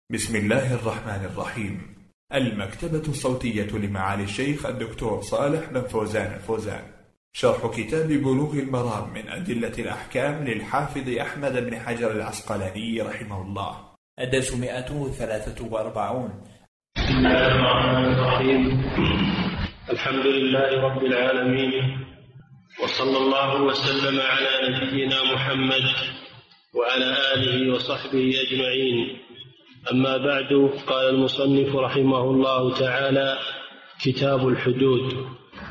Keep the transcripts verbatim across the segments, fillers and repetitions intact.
بسم الله الرحمن الرحيم. المكتبة الصوتية لمعالي الشيخ الدكتور صالح بن فوزان الفوزان، شرح كتاب بلوغ المرام من أدلة الأحكام للحافظ أحمد بن حجر العسقلاني رحمه الله. الدرس مئة وثلاثة وأربعون. بسم الله الرحمن الرحيم. الحمد لله رب العالمين، وصلى الله وسلم على نبينا محمد وعلى آله وصحبه أجمعين. أما بعد، قال المصنف رحمه الله تعالى: كتاب الحدود.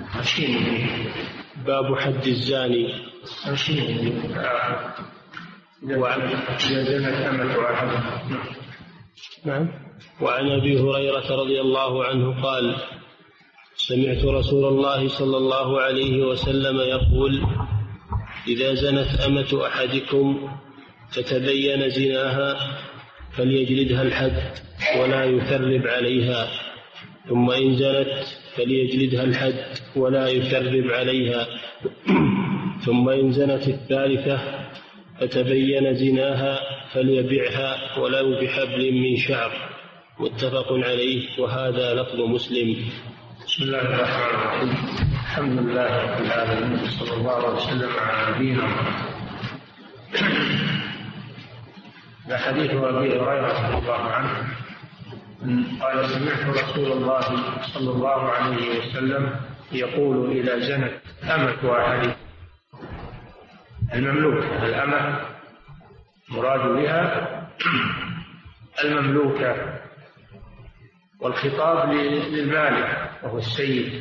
باب حد الزاني. نعم. وعن أبي هريرة رضي الله عنه قال: سمعت رسول الله صلى الله عليه وسلم يقول: إذا زنت أمة أحدكم فتبين زناها فليجلدها الحد ولا يثرب عليها، ثم إن زنت فليجلدها الحد ولا يثرب عليها، ثم إن زنت الثالثة فتبين زناها فليبعها ولو بحبل من شعر. متفق عليه، وهذا لفظ مسلم. بسم الله الرحمن الرحيم. الحمد لله رب العالمين، صلى الله وسلم على نبينا محمد. حديث أبي هريرة رضي الله عنه قال: سمعت رسول الله صلى الله عليه وسلم يقول: إذا زنت أمة أحدكم، المملوكة، الأمة مراد بها المملوكة، والخطاب للمالك وهو السيد،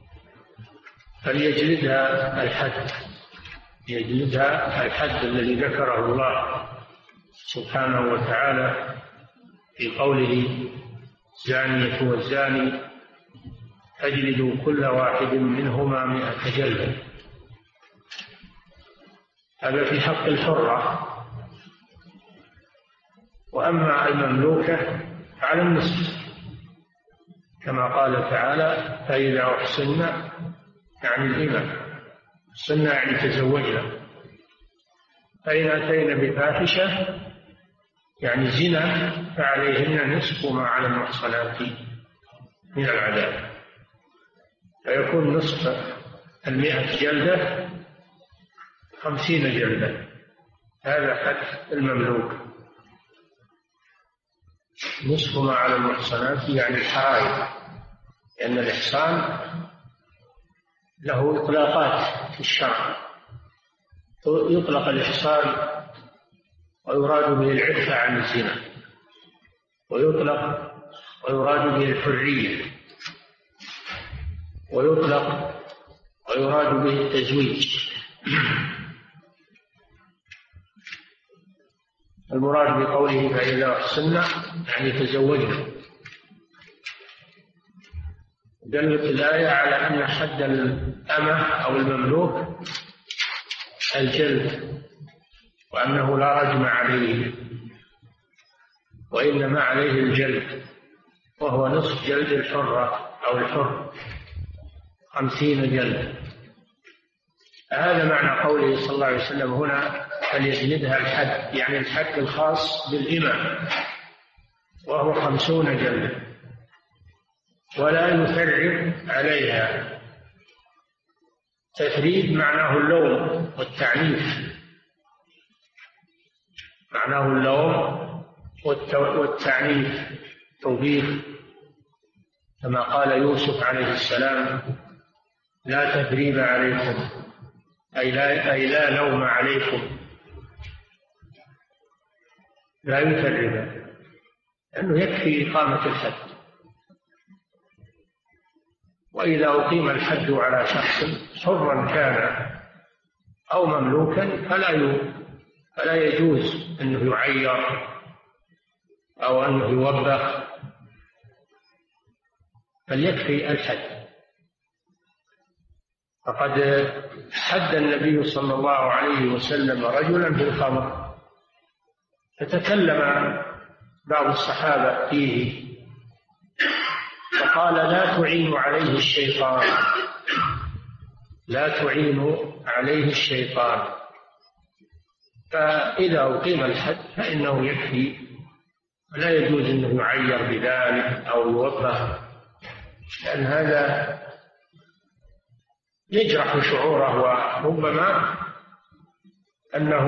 فليجلدها الحد، يجلدها الحد الذي ذكره الله سبحانه وتعالى في قوله: الزانية والزاني فاجلدوا كل واحد منهما مئة جلدة. هذا في حق الحرة. وأما المملوكة على النصف، كما قال تعالى: فإذا أحسن، يعني الإمام، أحسن يعني تزوجنا، فإن أتينا بفاحشة يعني زنا فعليهن نصف ما على المحصنات من العذاب، فيكون نصف المئة جلدة خمسين جلدة. هذا حد المملوك، نصف ما على المحصنات يعني الحرائر، لأن الإحصان له إطلاقات في الشرع. يطلق الإحصان ويراد به العفة عن الزنا، ويطلق ويراد به الحرية، ويطلق ويراد به التزويج. المراد بقوله فإذا أحسن يعني تزوجنا. دلت الآية على أن حد الأمة أو المملوك الجلد، وأنه لا رجم عليه، وإنما عليه الجلد، وهو نصف جلد الحرة أو الحر، خمسين جلد. هذا معنى قوله صلى الله عليه وسلم هنا: فليجلدها الحد، يعني الحد الخاص بالإمام، وهو خمسون جلد، ولا يثرب عليها. تثريب معناه اللوم والتعنيف، معناه اللوم والتعنيف، توبيخ، كما قال يوسف عليه السلام: لا تثريب عليكم، أي لا, أي لا لوم عليكم، لا يثرب، لأنه يكفي إقامة الحد. وإذا أقيم الحد على شخص حرا كان أو مملوكا فلا فلا يجوز أنه يعير أو أنه يوبخ، بل يكفي الحد. فقد حد النبي صلى الله عليه وسلم رجلا بالخمر، فتكلم بعض الصحابة فيه فقال: لا تعينوا عليه الشيطان، لا تعينوا عليه الشيطان. فإذا أقيم الحد فإنه يكفي لا يجوز أنه يعير بذلك أو يوبخ، لأن هذا يجرح شعوره، وربما أنه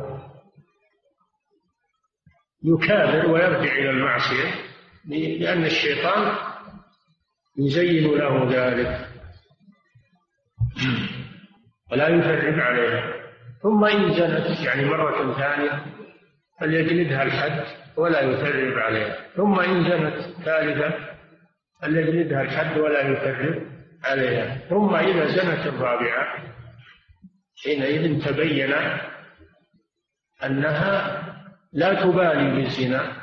يكابر ويرجع إلى المعصية، لأن الشيطان يزين له ذلك ولا يفرج عليها. ثم إن زنت يعني مرة ثانية فليجلدها الحد ولا يفرج عليها، ثم إن زنت ثالثة فليجلدها الحد ولا يفرج عليها، ثم إذا زنت الرابعة حينئذ تبين أنها لا تبالي بالزنا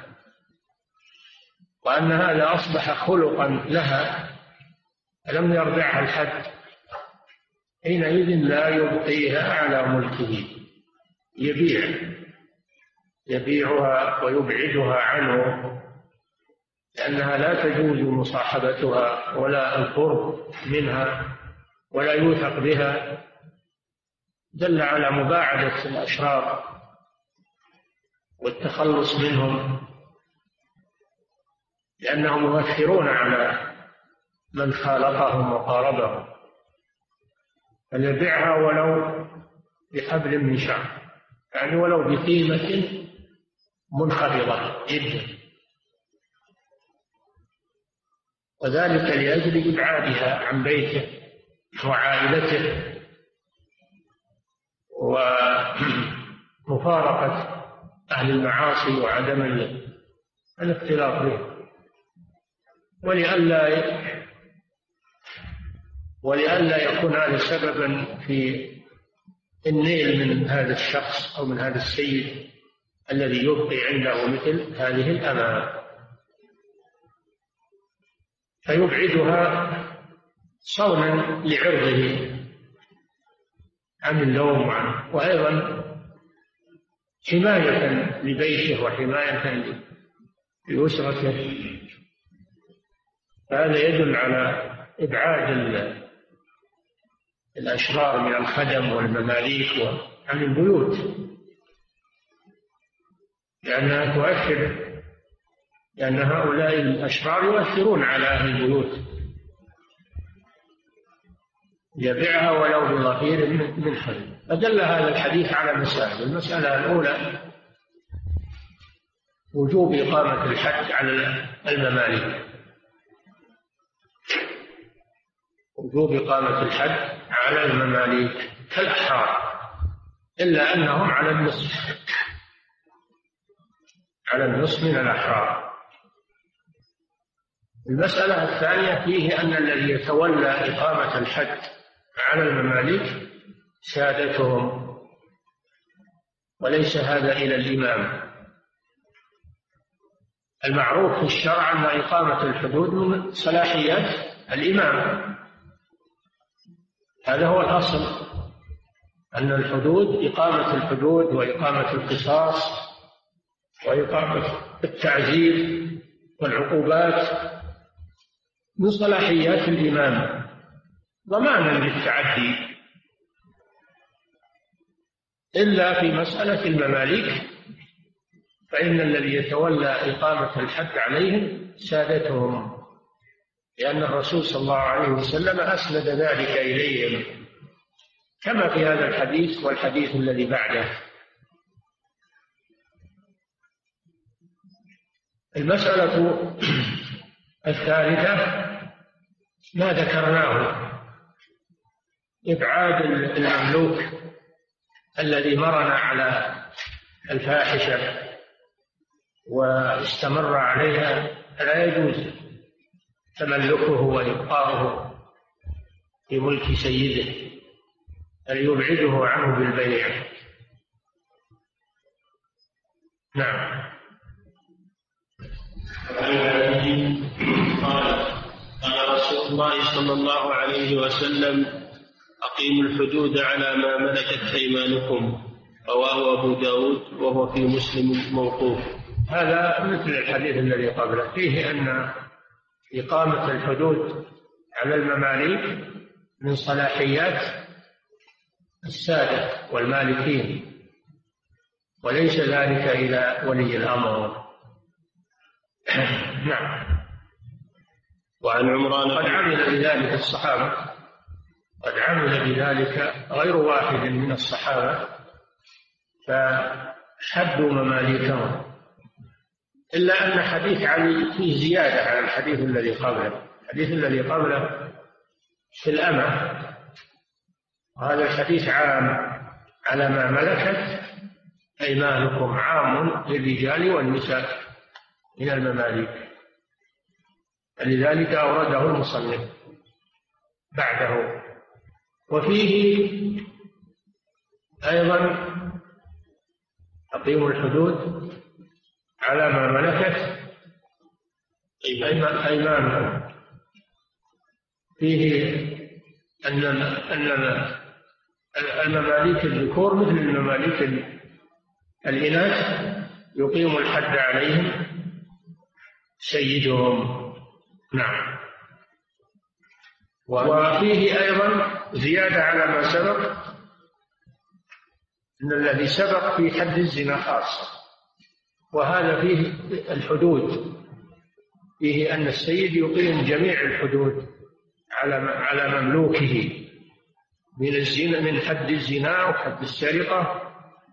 وأن هذا أصبح خلقا لها لم يرضعها الحد، حينئذ لا يبقيها على ملكه، يبيع يبيعها ويبعدها عنه، لأنها لا تجوز مصاحبتها ولا القرب منها ولا يوثق بها. دل على مباعدة الأشرار والتخلص منهم، لأنهم يؤثرون على من خالطهم وقاربهم. فليبيعها ولو بحبل من شعر، يعني ولو بقيمة منخفضة جدا، وذلك لأجل إبعادها عن بيته وعائلته ومفارقة أهل المعاصي وعدم الاختلاط به، ولئلا ولئلا يكون هذا سببا في النيل من هذا الشخص أو من هذا السيد الذي يبقي عنده مثل هذه الأمانة، فيبعدها صونا لعرضه عن اللوم عنه، وأيضا حماية لبيته وحماية لأسرته. هذا يدل على إبعاد الأشرار من الخدم والمماليك عن البيوت، لأنها تؤثر، لأن هؤلاء الأشرار يؤثرون على أهل البيوت. يبيعها ولو بظفير من خير. فدل هذا الحديث على مسائل. المسألة الأولى وجوب إقامة الحد على المماليك، وجوب إقامة الحد على المماليك كالأحرار، إلا أنهم على النصف على النصف من الأحرار. المسألة الثانية فيه أن الذي يتولى إقامة الحد على المماليك سادتهم، وليس هذا إلى الإمام. المعروف في الشرع أن إقامة الحدود من صلاحيات الإمام، هذا هو الأصل، أن الحدود إقامة الحدود وإقامة القصاص وإقامة التعزير والعقوبات من صلاحيات الإمام ضمانا للتعدي، إلا في مسألة المماليك فإن الذي يتولى إقامة الحد عليهم سادتهم، لأن الرسول صلى الله عليه وسلم أسند ذلك إليهم كما في هذا الحديث والحديث الذي بعده. المسألة الثالثة ما ذكرناه، إبعاد المملوك الذي مرن على الفاحشة واستمر عليها، لا يجوز تملكه وإبقاؤه في ملك سيده، بل يبعده عنه بالبيع. نعم. قال قال رسول الله صلى الله عليه وسلم: أقيموا الحدود على ما ملكت أيمانكم، رواه أبو داود وهو في مسلم موقوف. هذا مثل الحديث الذي قبله، فيه أن إقامة الحدود على المماليك من صلاحيات السادة والمالكين، وليس ذلك إلى ولي الأمر. نعم. وعن عمران قد عمل بذلك الصحابة، قد عمل بذلك غير واحد من الصحابة فحدوا مماليكهم، إلا أن حديث علي فيه زيادة على الحديث الذي قبله. الحديث الذي قبله في الأمة، وهذا الحديث عام على ما ملكت أيمانكم، عام للرجال والنساء من المماليك، لذلك أورده المصنف بعده. وفيه أيضا أقيموا الحدود على ما ملكت أيمانكم، فيه أن أن المماليك الذكور مثل المماليك الإناث يقيم الحد عليهم سيدهم. نعم. وفيه أيضا زيادة على ما سبق، أن الذي سبق في حد الزنا خاصة، وهذا فيه الحدود، فيه أن السيد يقيم جميع الحدود على على مملوكه من الزنا، من حد الزنا وحد السرقة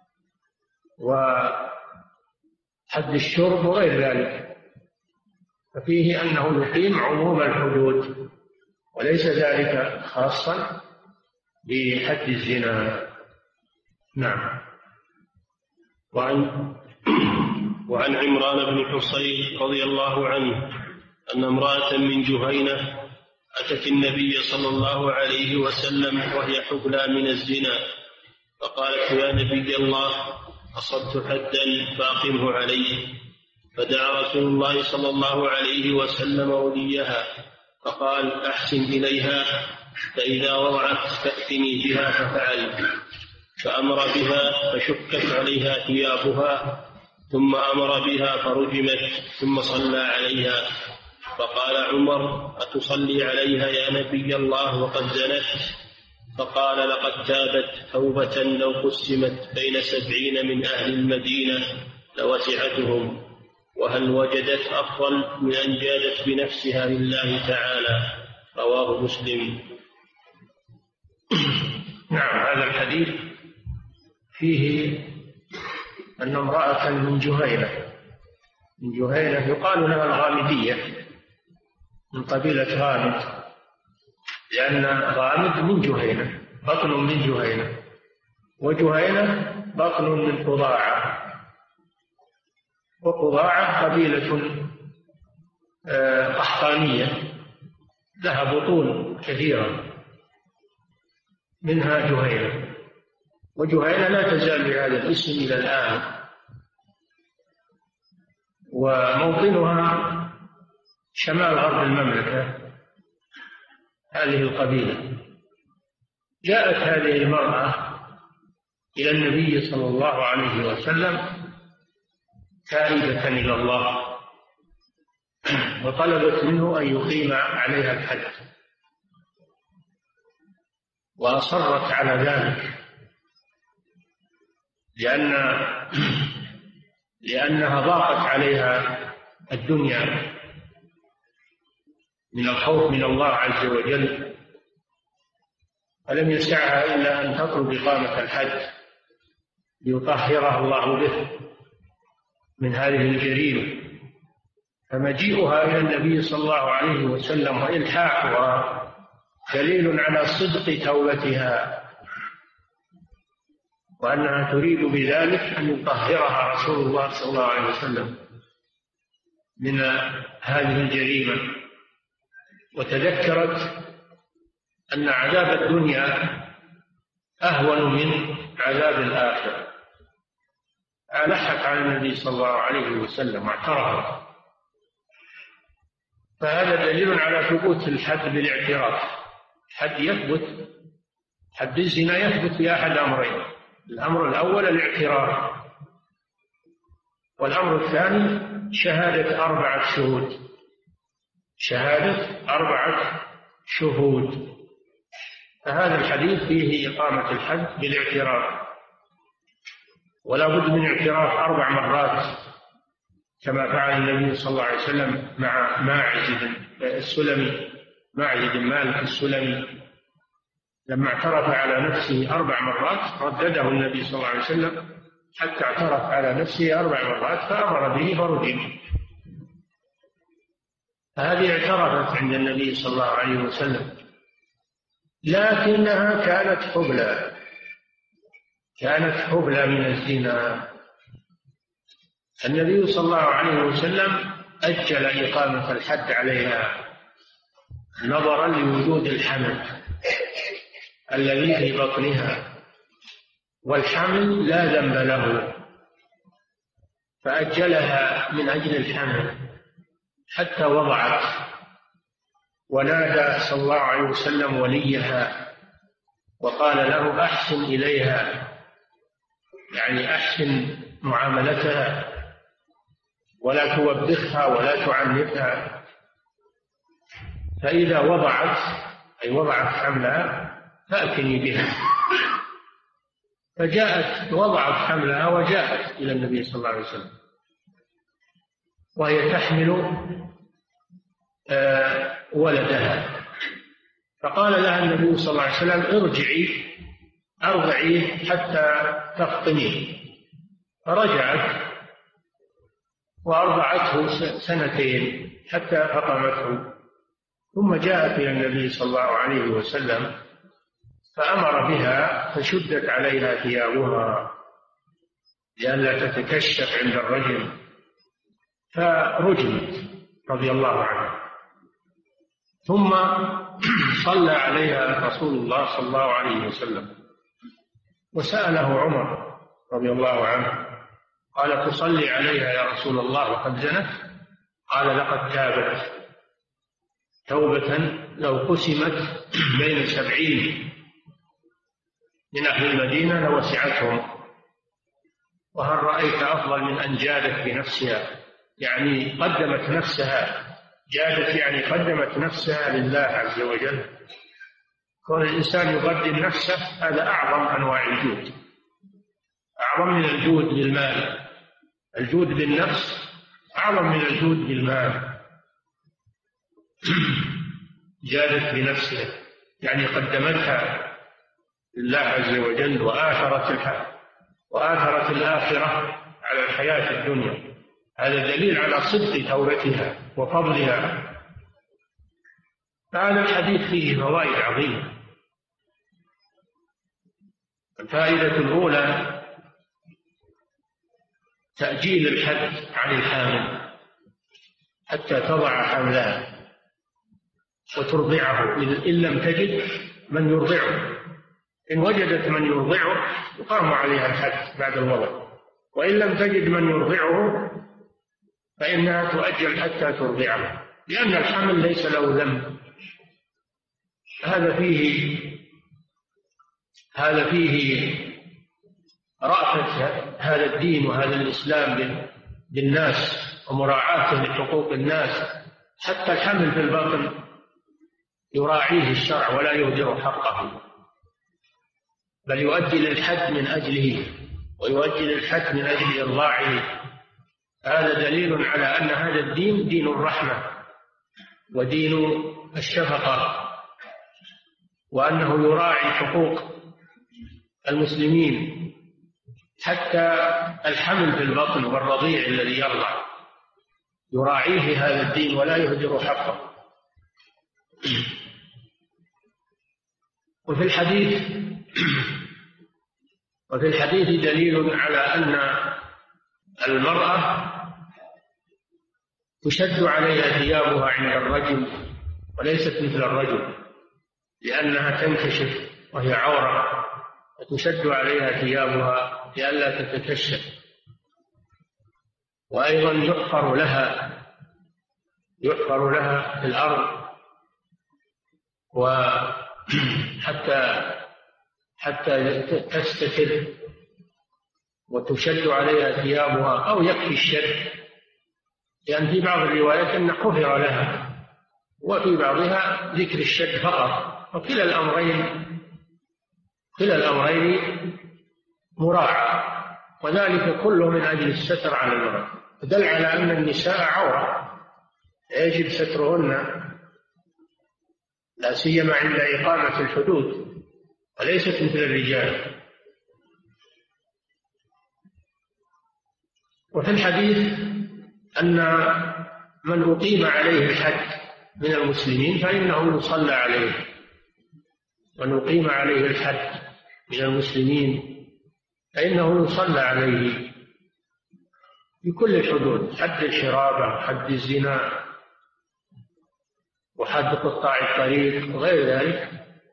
وحد الشرب وغير ذلك، ففيه أنه يقيم عموم الحدود وليس ذلك خاصا بحد الزنا. نعم. وعن وعن عمران بن حصين رضي الله عنه أن امرأة من جهينة أتت النبي صلى الله عليه وسلم وهي حبلى من الزنا، فقالت: يا نبي الله، أصبت حدا فأقمه عليه. فدعا رسول الله صلى الله عليه وسلم وليها فقال: أحسن إليها، فإذا وضعت فأتني بها. ففعل، فأمر بها فشكت عليها ثيابها، ثم أمر بها فرجمت، ثم صلى عليها. فقال عمر: أتصلي عليها يا نبي الله وقد زنت؟ فقال: لقد تابت توبة لو قسمت بين سبعين من أهل المدينة لوسعتهم، وهل وجدت أفضل من أن جادت بنفسها لله تعالى. رواه مسلم. نعم. هذا الحديث فيه أن امرأة من جهينة، من جهينة يقال لها الغامدية، من قبيلة غامد، لأن غامد من جهينة، بطن من جهينة، وجهينة بطن من قضاعة، وقضاعة قبيلة قحطانية لها بطون كثيرة، منها جهينة. وجهينة لا تزال بهذا الاسم إلى الآن، وموطنها شمال غرب المملكة. هذه القبيلة جاءت هذه المرأة إلى النبي صلى الله عليه وسلم تائبة إلى الله، وطلبت منه أن يقيم عليها الحد، وأصرت على ذلك لأن لأنها ضاقت عليها الدنيا من الخوف من الله عز وجل، فلم يسعها إلا أن تطلب إقامة الحد ليطهرها الله به من هذه الجريمة. فمجيئها إلى النبي صلى الله عليه وسلم وإلحاحها دليل على صدق توبتها، وأنها تريد بذلك أن يطهرها رسول الله صلى الله عليه وسلم من هذه الجريمة. وتذكرت أن عذاب الدنيا أهون من عذاب الآخرة، ألحت على النبي صلى الله عليه وسلم واعترف. فهذا دليل على ثبوت الحد بالاعتراف. الحد يثبت، حد الزنا يثبت في أحد أمرين: الأمر الأول الاعتراف، والأمر الثاني شهادة أربعة شهود، شهادة أربعة شهود. فهذا الحديث فيه إقامة الحد بالاعتراف، ولا بد من اعتراف أربع مرات كما فعل النبي صلى الله عليه وسلم مع ماعز السلمي، ماعز بن مالك السلمي، لما اعترف على نفسه أربع مرات ردده النبي صلى الله عليه وسلم حتى اعترف على نفسه أربع مرات فأمر به فرجم. هذه اعترفت عند النبي صلى الله عليه وسلم، لكنها كانت حبلى، كانت حبلى من الزنا. النبي صلى الله عليه وسلم أجل إقامة الحد عليها نظرا لوجود الحمل الذي في بطنها، والحمل لا ذنب له، فأجلها من أجل الحمل حتى وضعت. ونادى صلى الله عليه وسلم وليها وقال له أحسن إليها، يعني أحسن معاملتها ولا توبخها ولا تعنفها، فإذا وضعت أي وضعت حملها فأتني بها. فجاءت وضعت حملها وجاءت إلى النبي صلى الله عليه وسلم وهي تحمل ولدها، فقال لها النبي صلى الله عليه وسلم ارجعي أرضعيه حتى تفطمي. فرجعت وأرضعته سنتين حتى فطمته، ثم جاءت إلى النبي صلى الله عليه وسلم فأمر بها فشدت عليها ثيابها لئلا تتكشف عند الرجل، فرجمت رضي الله عنها. ثم صلى عليها رسول الله صلى الله عليه وسلم وسأله عمر رضي الله عنه قال تصلي عليها يا رسول الله وقد زنت؟ قال لقد تابت توبة لو قسمت بين سبعين من أهل المدينة لوسعتهم. وهل رأيت أفضل من أن جادت بنفسها، يعني قدمت نفسها، جادت يعني قدمت نفسها لله عز وجل. كون الإنسان يقدم نفسه هذا أعظم أنواع الجود، أعظم من الجود بالمال. الجود بالنفس أعظم من الجود بالمال. جادت بنفسها يعني قدمتها لله عز وجل وآثرت الحياة وآثرت الآخرة على الحياة الدنيا. هذا دليل على صدق توبتها وفضلها. فهذا الحديث فيه فوائد عظيمة. الفائدة الأولى تأجيل الحد عن الحامل حتى تضع حملها وترضعه إن لم تجد من يرضعه. إن وجدت من يرضعه يقام عليها الحد بعد الوضع، وإن لم تجد من يرضعه فإنها تؤجل حتى ترضعه، لأن الحمل ليس له ذنب. هذا فيه هذا فيه رأفة هذا الدين وهذا الإسلام بالناس ومراعاة لحقوق الناس. حتى الحمل في البطن يراعيه الشرع ولا يهدر حقه، بل يؤجل الحد من أجله ويؤجل الحد من أجل إرضاعه. هذا دليل على أن هذا الدين دين الرحمة ودين الشفقة، وأنه يراعي حقوق المسلمين. حتى الحمل في البطن والرضيع الذي يرضع يراعيه هذا الدين ولا يهدر حقه. وفي الحديث وفي الحديث دليل على أن المرأة تشد عليها ثيابها عند الرجل وليست مثل الرجل، لأنها تنكشف وهي عورة، فتشد عليها ثيابها لئلا تتكشف. وأيضا يحفر لها يحفر لها في الأرض وحتى حتى تستتر، وتشد عليها ثيابها أو يكفي الشد، لأن في بعض الروايات أن حفر لها وفي بعضها ذكر الشد فقط. وكلا الأمرين كلا الأمرين مراعى، وذلك كله من أجل الستر على المرأة. دل على أن النساء عورة يجب سترهن، لا سيما عند إقامة الحدود، وليست مثل الرجال. وفي الحديث أن من أقيم عليه الحد من المسلمين فإنه يصلى عليه، من أقيم عليه الحد من المسلمين فإنه يصلى عليه بكل الحدود، حد الحرابة، حد الزنا، وحد قطاع الطريق وغير ذلك.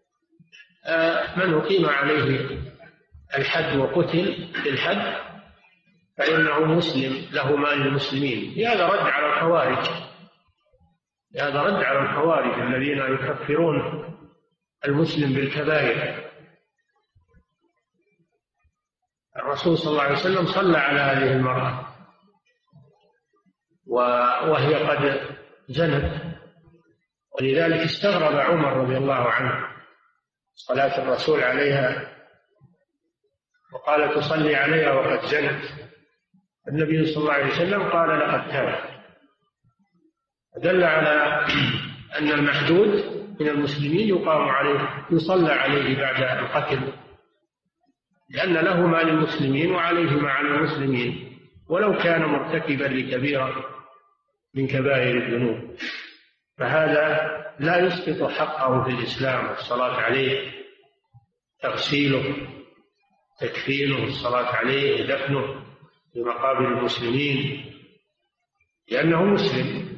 من أقيم عليه الحد وقتل بالحد فإنه مسلم له مال المسلمين. هذا رد على الخوارج، هذا رد على الخوارج الذين يكفرون المسلم بالكبائر. الرسول صلى الله عليه وسلم صلى على هذه المرأة وهي قد زنت، ولذلك استغرب عمر رضي الله عنه صلاة الرسول عليها وقال تصلي عليها وقد زنت. النبي صلى الله عليه وسلم قال لقد تاب. دل على أن المحدود من المسلمين يقام عليه، يصلى عليه بعد القتل، لأن له ما للمسلمين وعليه ما على المسلمين، ولو كان مرتكبا لكبيرة من كبائر الذنوب. فهذا لا يسقط حقه في الإسلام، الصلاة عليه، تغسيله، تكفينه، الصلاة عليه، دفنه في مقابر المسلمين، لأنه مسلم.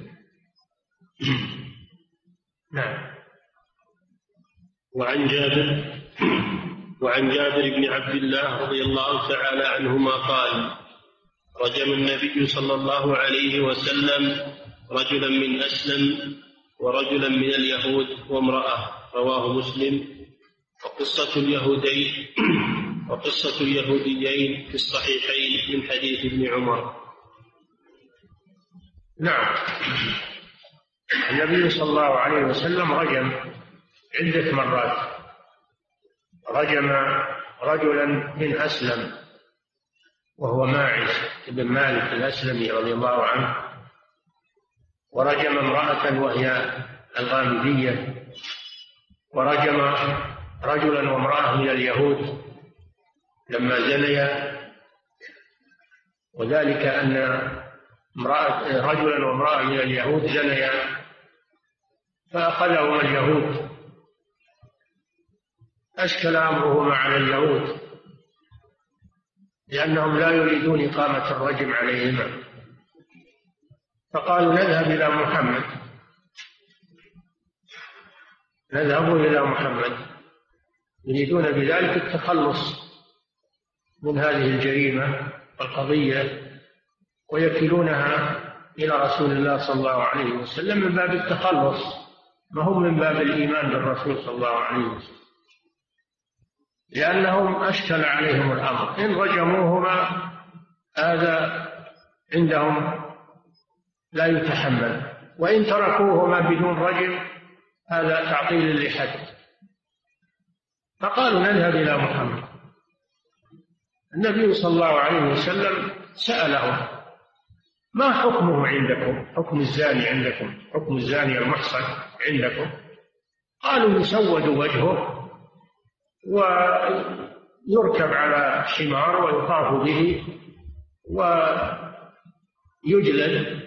نعم. وعن جابر وعن جابر بن عبد الله رضي الله تعالى عنهما قال: رجم النبي صلى الله عليه وسلم رجلا من أسلم ورجلا من اليهود وامرأة، رواه مسلم. وقصة اليهودين وقصة اليهوديين في الصحيحين من حديث ابن عمر. نعم. النبي صلى الله عليه وسلم رجم عدة مرات، رجم رجلا من أسلم وهو ماعز بن مالك الأسلمي رضي الله عنه، ورجم امرأة وهي الغامدية، ورجم رجلا وامرأة من اليهود لما زنيا، وذلك أن امرأة رجلا وامرأة من اليهود زنيا فأخذهما اليهود، أشكل أمرهما على اليهود لأنهم لا يريدون إقامة الرجم عليهما، فقالوا نذهب إلى محمد نذهب إلى محمد يريدون بذلك التخلص من هذه الجريمة والقضية، ويكلونها إلى رسول الله صلى الله عليه وسلم من باب التخلص، ما هم من باب الإيمان بالرسول صلى الله عليه وسلم، لأنهم أشكل عليهم الأمر. إن رجموهما هذا عندهم لا يتحمل، وإن تركوهما بدون رجم هذا تعطيل لحد. فقالوا نذهب إلى محمد. النبي صلى الله عليه وسلم سألهم: ما حكمه عندكم؟ حكم الزاني عندكم، حكم الزاني المحصن عندكم؟ قالوا يسود وجهه ويركب على حمار ويطاف به ويجلد.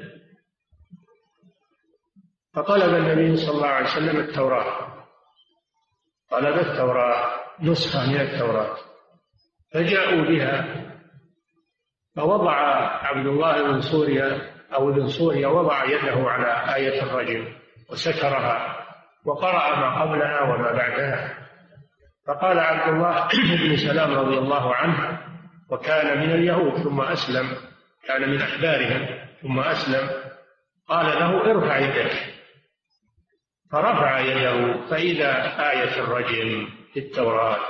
فطلب النبي صلى الله عليه وسلم التوراة، طلب التوراة نسخة من التوراة، فجاءوا بها، فوضع عبد الله بن سوريا أو ابن سوريا وضع يده على آية الرجم وسترها وقرأ ما قبلها وما بعدها. فقال عبد الله بن سلام رضي الله عنه، وكان من اليهود ثم أسلم، كان من أحبارهم ثم أسلم، قال له: ارفع يدك. فرفع يده فإذا آية الرجم في التوراة،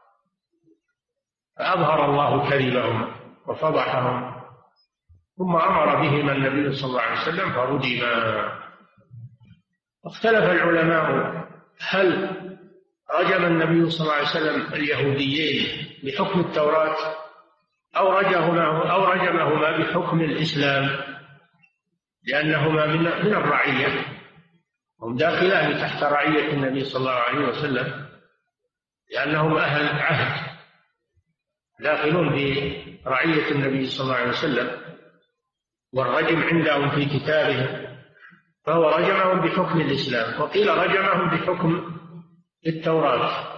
فأظهر الله كذبهم وفضحهم، ثم أمر بهما النبي صلى الله عليه وسلم فرجما. اختلف العلماء هل رجم النبي صلى الله عليه وسلم اليهوديين بحكم التوراة أو رجمهما أو رجمهما بحكم الإسلام، لأنهما من من الرعية، هم داخلان تحت رعية النبي صلى الله عليه وسلم، لأنهم أهل عهد داخلون في رعية النبي صلى الله عليه وسلم، والرجم عندهم في كتابهم، فهو رجمهم بحكم الإسلام، وقيل رجمهم بحكم التوراة.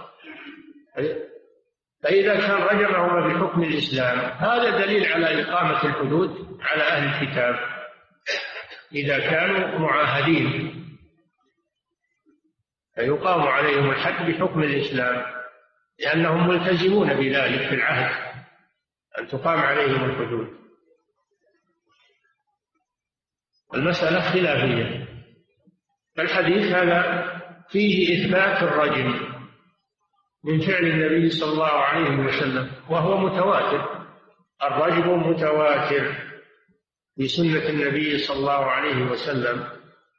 فإذا كان رجمهما بحكم الإسلام هذا دليل على إقامة الحدود على أهل الكتاب إذا كانوا معاهدين، فيقام عليهم الحد بحكم الإسلام، لأنهم ملتزمون بذلك في العهد أن تقام عليهم الحدود. المسألة خلافية. الحديث هذا فيه إثبات الرجم من فعل النبي صلى الله عليه وسلم، وهو متواتر، الرجم متواتر في سنة النبي صلى الله عليه وسلم،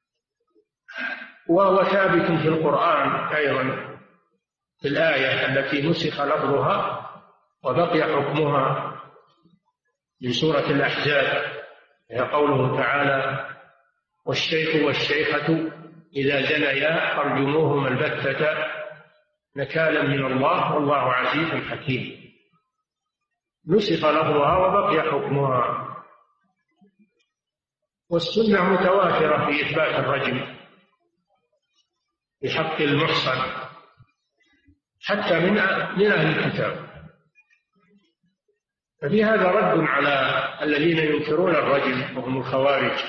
وهو ثابت في القرآن أيضا في الآية التي نسخ لفظها وبقي حكمها من سورة الأحزاب، هي قوله تعالى: والشيخ والشيخة إذا زنيا فارجموهما البتة نكالا من الله والله عزيز حكيم. نسخ لفظها وبقي حكمها، والسنة متواترة في إثبات الرجم في حق المحصن حتى من من أهل الكتاب. ففي هذا رد على الذين ينكرون الرجم وهم الخوارج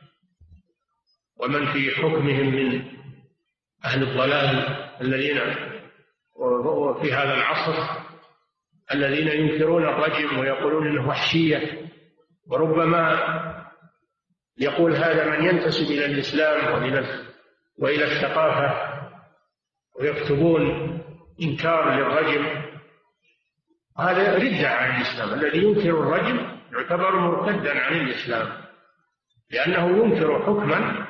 ومن في حكمهم من أهل الضلال الذين وفي هذا العصر الذين ينكرون الرجم ويقولون إنه وحشية، وربما يقول هذا من ينتسب إلى الإسلام وإلى وإلى الثقافة، ويكتبون إنكار للرجم. هذا ردة عن الإسلام. الذي ينكر الرجم يعتبر مرتدا عن الإسلام، لأنه ينكر حكما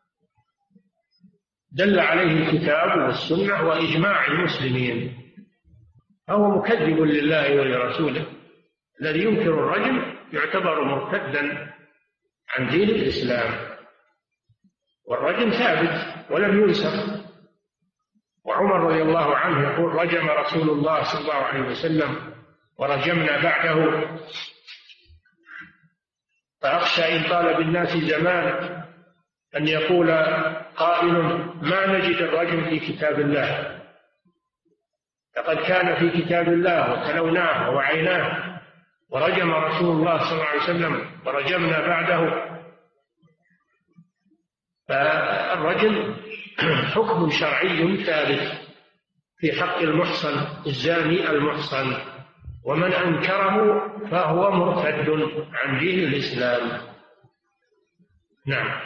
دل عليه الكتاب والسنة وإجماع المسلمين، فهو مكذب لله ولرسوله. الذي ينكر الرجم يعتبر مرتدا عن دين الإسلام، والرجم ثابت ولم ينسخ. وعمر رضي الله عنه يقول: رجم رسول الله صلى الله عليه وسلم ورجمنا بعده، فأخشى إن طال بالناس زمان أن يقول قائل: ما نجد الرجم في كتاب الله، لقد كان في كتاب الله وتلوناه ووعيناه ورجم رسول الله صلى الله عليه وسلم ورجمنا بعده. فالرجم حكم شرعي ثابت في حق المحصن الزاني المحصن، ومن أنكره فهو مرتد عن دين الإسلام. نعم.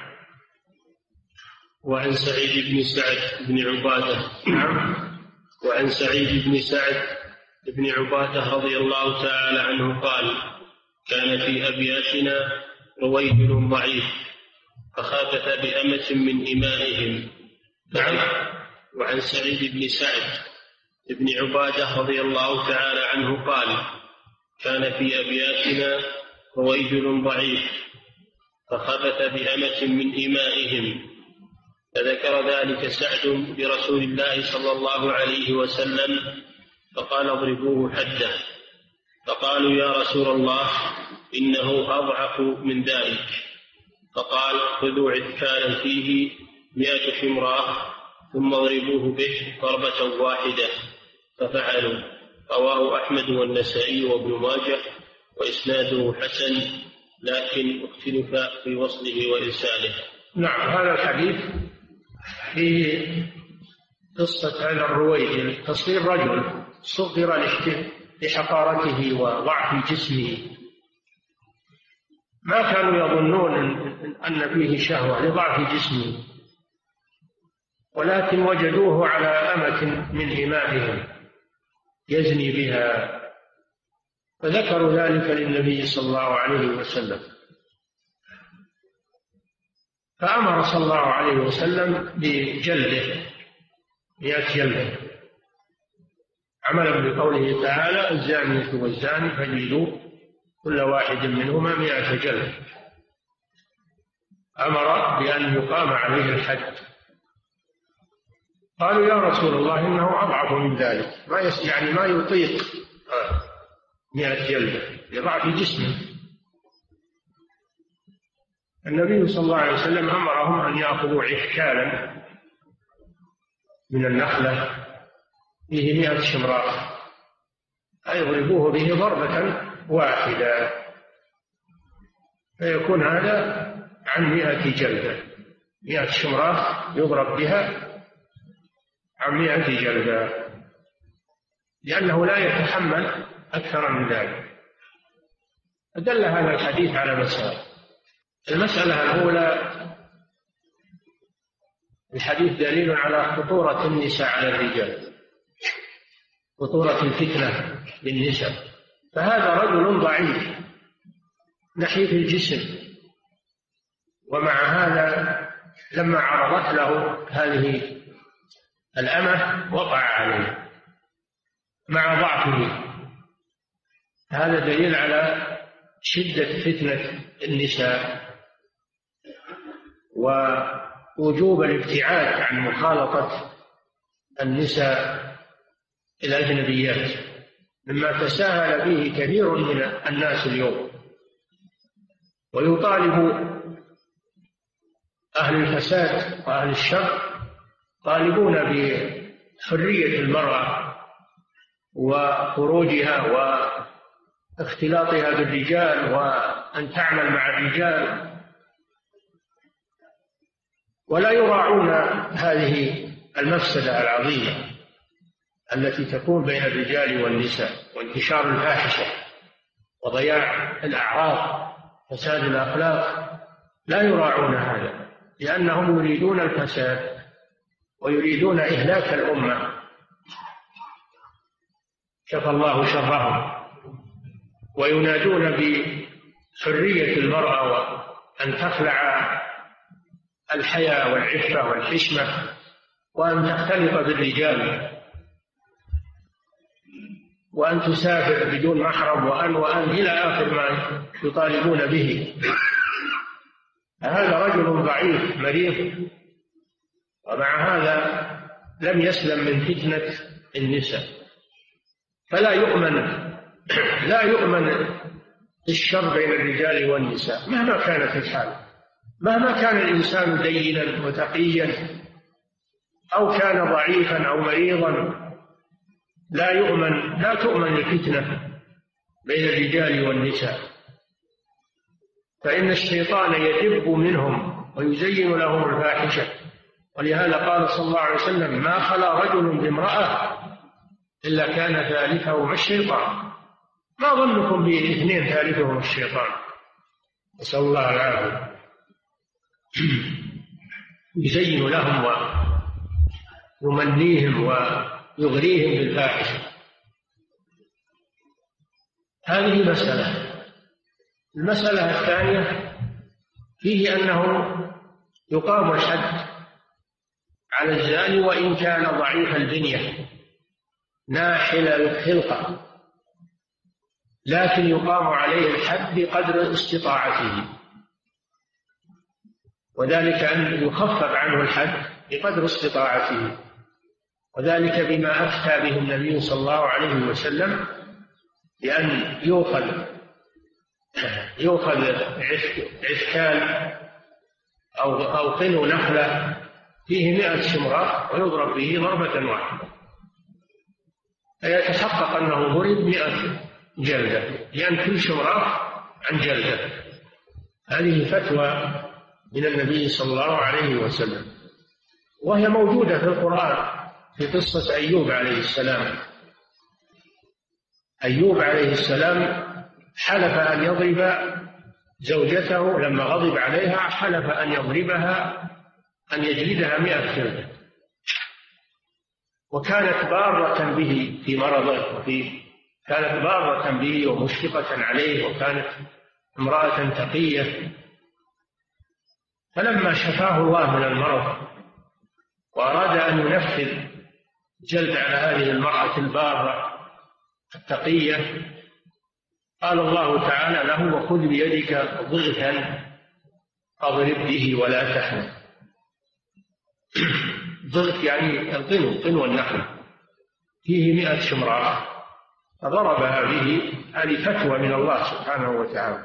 وعن سعيد بن سعد بن عبادة نعم. وعن سعيد بن سعد بن عبادة رضي الله تعالى عنه قال: كان في أبياتنا رويبل ضعيف فخافت بأمة من إمائهم. نعم. وعن سعيد بن سعد بن عبادة رضي الله تعالى عنه قال: كان في أبياتنا رويبل ضعيف فخافت بأمة من إمائهم، فذكر ذلك سعد برسول الله صلى الله عليه وسلم فقال: اضربوه حده. فقالوا: يا رسول الله إنه أضعف من ذلك. فقال: خذوا عذكالا فيه مئة حمراء ثم اضربوه به ضربة واحدة. ففعلوا. رواه أحمد والنسائي وابن ماجه وإسناده حسن، لكن اختلف في وصله وإرساله. نعم. هذا الحديث في قصة هذا الرويبل، تصير رجل صغر لحقارته وضعف جسمه، ما كانوا يظنون أن فيه شهوة لضعف جسمه، ولكن وجدوه على أمة من إمائهم يزني بها، فذكروا ذلك للنبي صلى الله عليه وسلم، فأمر صلى الله عليه وسلم بجلده مئة جلدة، عملا بقوله تعالى: الزانية والزاني فاجلدوا كل واحد منهما مئة جلدة. أمر بأن يقام عليه الحد. قالوا يا رسول الله إنه أضعف من ذلك، ما يعني ما يطيق مئة جلدة لضعف جسمه. النبي صلى الله عليه وسلم أمرهم أن يأخذوا عكالا من النخلة فيه مئة شمراء فيضربوه به ضربة واحدة فيكون هذا عن مئة جلدة. مئة شمراء يضرب بها عن مئة جلدة، لأنه لا يتحمل أكثر من ذلك. فدل هذا الحديث على مسألة. المسألة الأولى: الحديث دليل على خطورة النساء على الرجال، خطورة الفتنة بالنساء. فهذا رجل ضعيف نحيف الجسم، ومع هذا لما عرضت له هذه الأمة وقع عليه مع ضعفه. هذا دليل على شدة فتنة النساء ووجوب الابتعاد عن مخالطة النساء الأجنبيات، مما تساهل به كثير من الناس اليوم. ويطالب أهل الفساد وأهل الشر طالبون بحرية المرأة وخروجها واختلاطها بالرجال وأن تعمل مع الرجال، ولا يراعون هذه المفسدة العظيمة التي تكون بين الرجال والنساء وانتشار الفاحشة وضياع الأعراض فساد الأخلاق. لا يراعون هذا لأنهم يريدون الفساد ويريدون إهلاك الأمة، كفى الله شرهم. وينادون بحرية المرأة وأن تخلع الحياء والعفة والحشمة وأن تختلط بالرجال وأن تسافر بدون محرم وأن وأن إلى آخر ما يطالبون به. هذا رجل ضعيف مريض، ومع هذا لم يسلم من فتنة النساء. فلا يؤمن لا يؤمن الشر بين الرجال والنساء مهما كانت الحال، مهما كان الإنسان دينا وتقيا أو كان ضعيفا أو مريضا. لا يؤمن لا تؤمن الفتنة بين الرجال والنساء، فإن الشيطان يدب منهم ويزين لهم الفاحشة. ولهذا قال صلى الله عليه وسلم: ما خلا رجل بامرأة إلا كان ثالثهما الشيطان. ما ظنكم باثنين ثالثهم الشيطان؟ نسأل الله العافية. يزين لهم ويمنيهم ويغريهم بالفاحشة. هذه مسألة. المسألة الثانية فيه أنه يقام الحد على الزاني وإن كان ضعيف البنية ناحل الخلقة، لكن يقام عليه الحد بقدر استطاعته، وذلك أن يخفف عنه الحد بقدر استطاعته، وذلك بما أفتى به النبي صلى الله عليه وسلم بأن يؤخذ يؤخذ عسكال أو أو قنو نخلة فيه مئة شمراء ويضرب به ضربة واحدة فيتحقق أنه ضرب مئة جلدة، لأن كل شمراء عن جلدة. هذه فتوى من النبي صلى الله عليه وسلم، وهي موجودة في القرآن في قصة أيوب عليه السلام. أيوب عليه السلام حلف أن يضرب زوجته لما غضب عليها، حلف أن يضربها أن يجلدها مئة جلدة، وكانت بارة به في مرضه وفي كانت بارة به ومشفقة عليه، وكانت امرأة تقية. فلما شفاه الله من المرض وأراد أن ينفذ جلد على هذه المرأة البارة التقية، قال الله تعالى له: وخذ بيدك ضغثا فاضرب به ولا تحنث. ضغث يعني القنو، قنو النخل، فيه مئة شمراء، فضربها به. هذه فتوى من الله سبحانه وتعالى،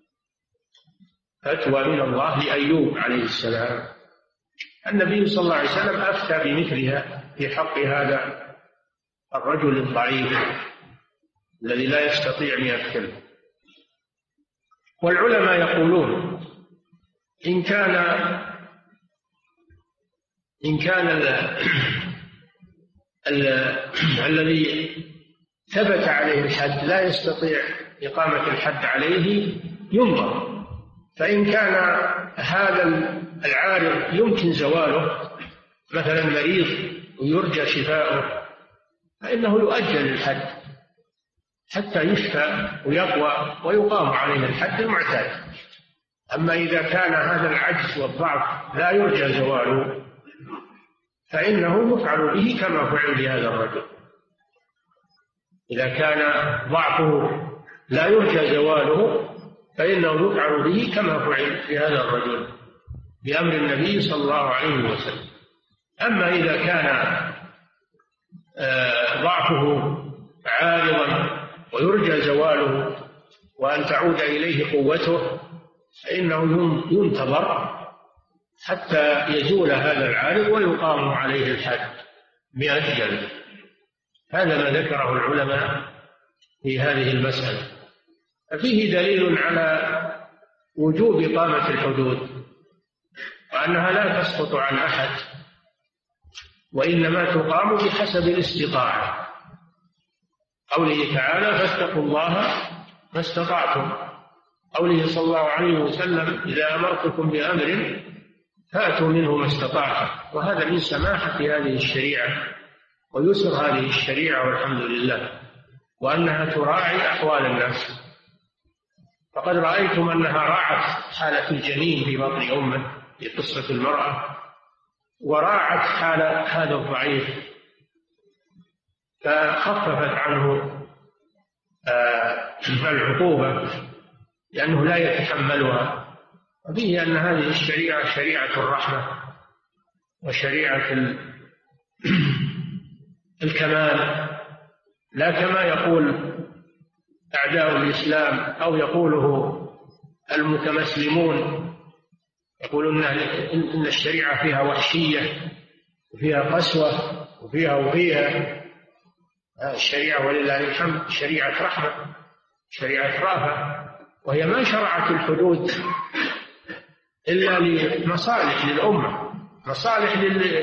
فتوى من الله لأيوب عليه السلام. النبي صلى الله عليه وسلم أفتى بمثلها في حق هذا الرجل الضعيف الذي لا يستطيع مئة كلمة. والعلماء يقولون إن كان إن كان ال ال الذي ثبت عليه الحد لا يستطيع إقامة الحد عليه ينظر. فإن كان هذا العارض يمكن زواله، مثلا مريض ويرجى شفاؤه، فإنه يؤجل الحد حتى يشفى ويقوى ويقام عليه الحد المعتاد. أما إذا كان هذا العجز والضعف لا يرجى زواله فإنه يفعل به كما فعل بهذا الرجل. إذا كان ضعفه لا يرجى زواله فإنه يفعل به كما فعل بهذا الرجل بأمر النبي صلى الله عليه وسلم. أما إذا كان ضعفه عارضا ويرجى زواله وأن تعود إليه قوته فإنه ينتظر حتى يزول هذا العارض ويقام عليه الحد مئة جلد. هذا ما ذكره العلماء في هذه المسألة. فيه دليل على وجوب إقامة الحدود وأنها لا تسقط عن أحد، وإنما تقام بحسب الاستطاعة. قوله تعالى: فاتقوا الله ما استطعتم. قوله صلى الله عليه وسلم: إذا أمرتكم بأمر فأتوا منه ما استطعتم. وهذا من سماحة هذه الشريعة ويسر هذه الشريعة والحمد لله، وأنها تراعي أحوال الناس. فقد رأيتم أنها راعت حالة الجنين في بطن أمه في قصة المرأة، وراعت حال هذا الضعيف فخففت عنه العقوبة لأنه لا يتحملها. وفيه أن هذه الشريعة شريعة الرحمة وشريعة الكمال، لا كما يقول أعداء الإسلام أو يقوله المتمسلمون، يقولون إن الشريعة فيها وحشية وفيها قسوة وفيها وفيها. الشريعة ولله الحمد شريعة رحمة، شريعة رأفة، وهي ما شرعت الحدود إلا لمصالح للأمة، مصالح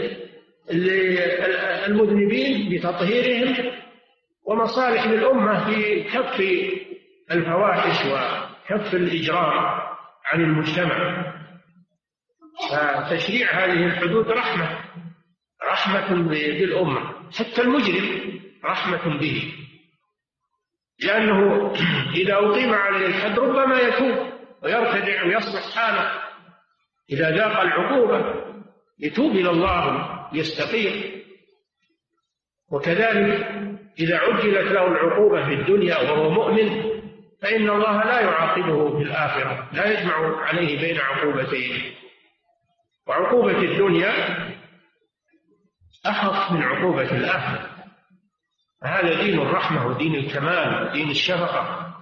للمذنبين بتطهيرهم، ومصالح للأمة في كف الفواحش وكف الإجرام عن المجتمع. فتشريع هذه الحدود رحمة، رحمة بالأمة، حتى المجرم رحمة به، لأنه إذا أقيم عليه الحد ربما يتوب ويرتدع ويصلح حاله. إذا ذاق العقوبة يتوب إلى الله يستقيم. وكذلك إذا عجلت له العقوبة في الدنيا وهو مؤمن فإن الله لا يعاقبه في الآخرة، لا يجمع عليه بين عقوبتين. وعقوبة الدنيا أخف من عقوبة الآخرة. هذا دين الرحمة ودين الكمال ودين الشفقة.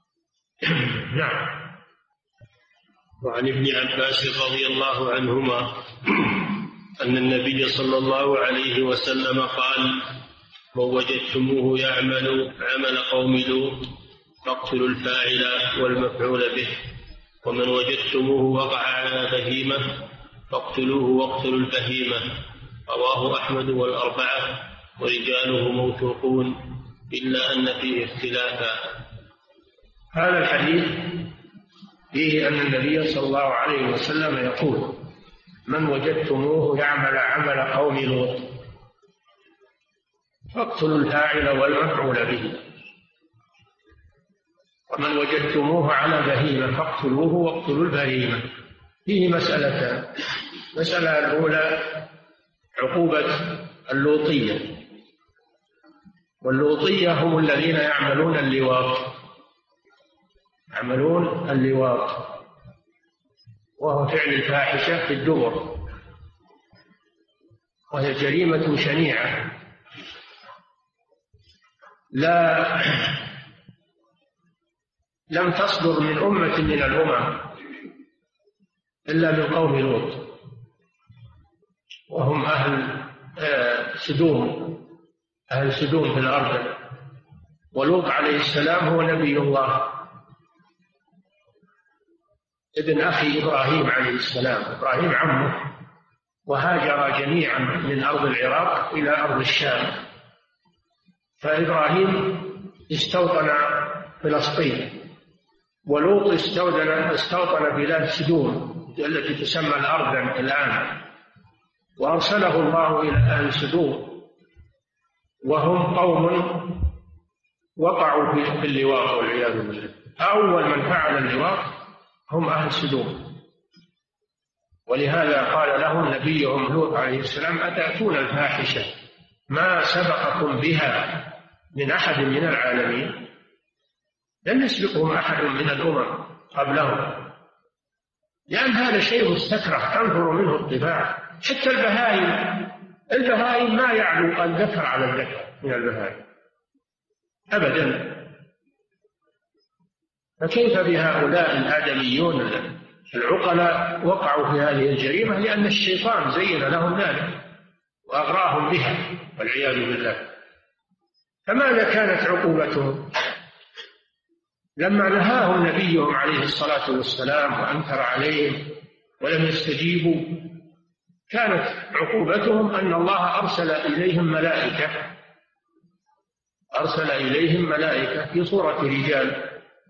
نعم. وعن ابن عباس رضي الله عنهما أن النبي صلى الله عليه وسلم قال: من وجدتموه يعمل عمل قوم لوط فاقتلوا الفاعل والمفعول به، ومن وجدتموه وقع على بهيمة فاقتلوه واقتلوا البهيمة. رواه أحمد والأربعة ورجاله موثوقون إلا أن فيه اختلافا. هذا الحديث فيه أن النبي صلى الله عليه وسلم يقول: من وجدتموه يعمل عمل قوم لوط فاقتلوا الفاعل والمفعول به، ومن وجدتموه على بهيمة فاقتلوه واقتلوا البهيمة. فيه مسألتان: المسألة الأولى عقوبة اللوطية، واللوطية هم الذين يعملون اللواط، يعملون اللواط، وهو فعل الفاحشة في الدبر، وهي جريمة شنيعة لا لم تصدر من أمة من الأمم إلا من قوم لوط، وهم أهل سدوم، أهل سدوم في الأرض. ولوط عليه السلام هو نبي الله، ابن أخي إبراهيم عليه السلام، إبراهيم عمه، وهاجر جميعا من أرض العراق إلى أرض الشام. فإبراهيم استوطن فلسطين، ولوط استوطن استوطن بلاد سدوم التي تسمى الأردن الآن، وأرسله الله إلى أهل سدوم، وهم قوم وقعوا في اللواط والعياذ بالله. أول من فعل اللواط هم أهل سدوم، ولهذا قال لهم نبيهم لوط عليه السلام: أتأتون الفاحشة ما سبقكم بها من أحد من العالمين، لم يسبقهم أحد من الأمم قبلهم، لأن هذا شيء مستكره تنفر منه الطباع. حتى البهائم البهائم ما يعلو الذكر على الذكر من البهائم أبدا، فكيف بهؤلاء الآدميون العقلاء وقعوا في هذه الجريمة؟ لأن الشيطان زين لهم ذلك وأغراهم بها والعياذ بالله. فماذا كانت عقوبتهم لما نهاهم نبيهم عليه الصلاة والسلام وأنكر عليهم ولم يستجيبوا؟ كانت عقوبتهم أن الله أرسل إليهم ملائكة أرسل إليهم ملائكة في صورة رجال،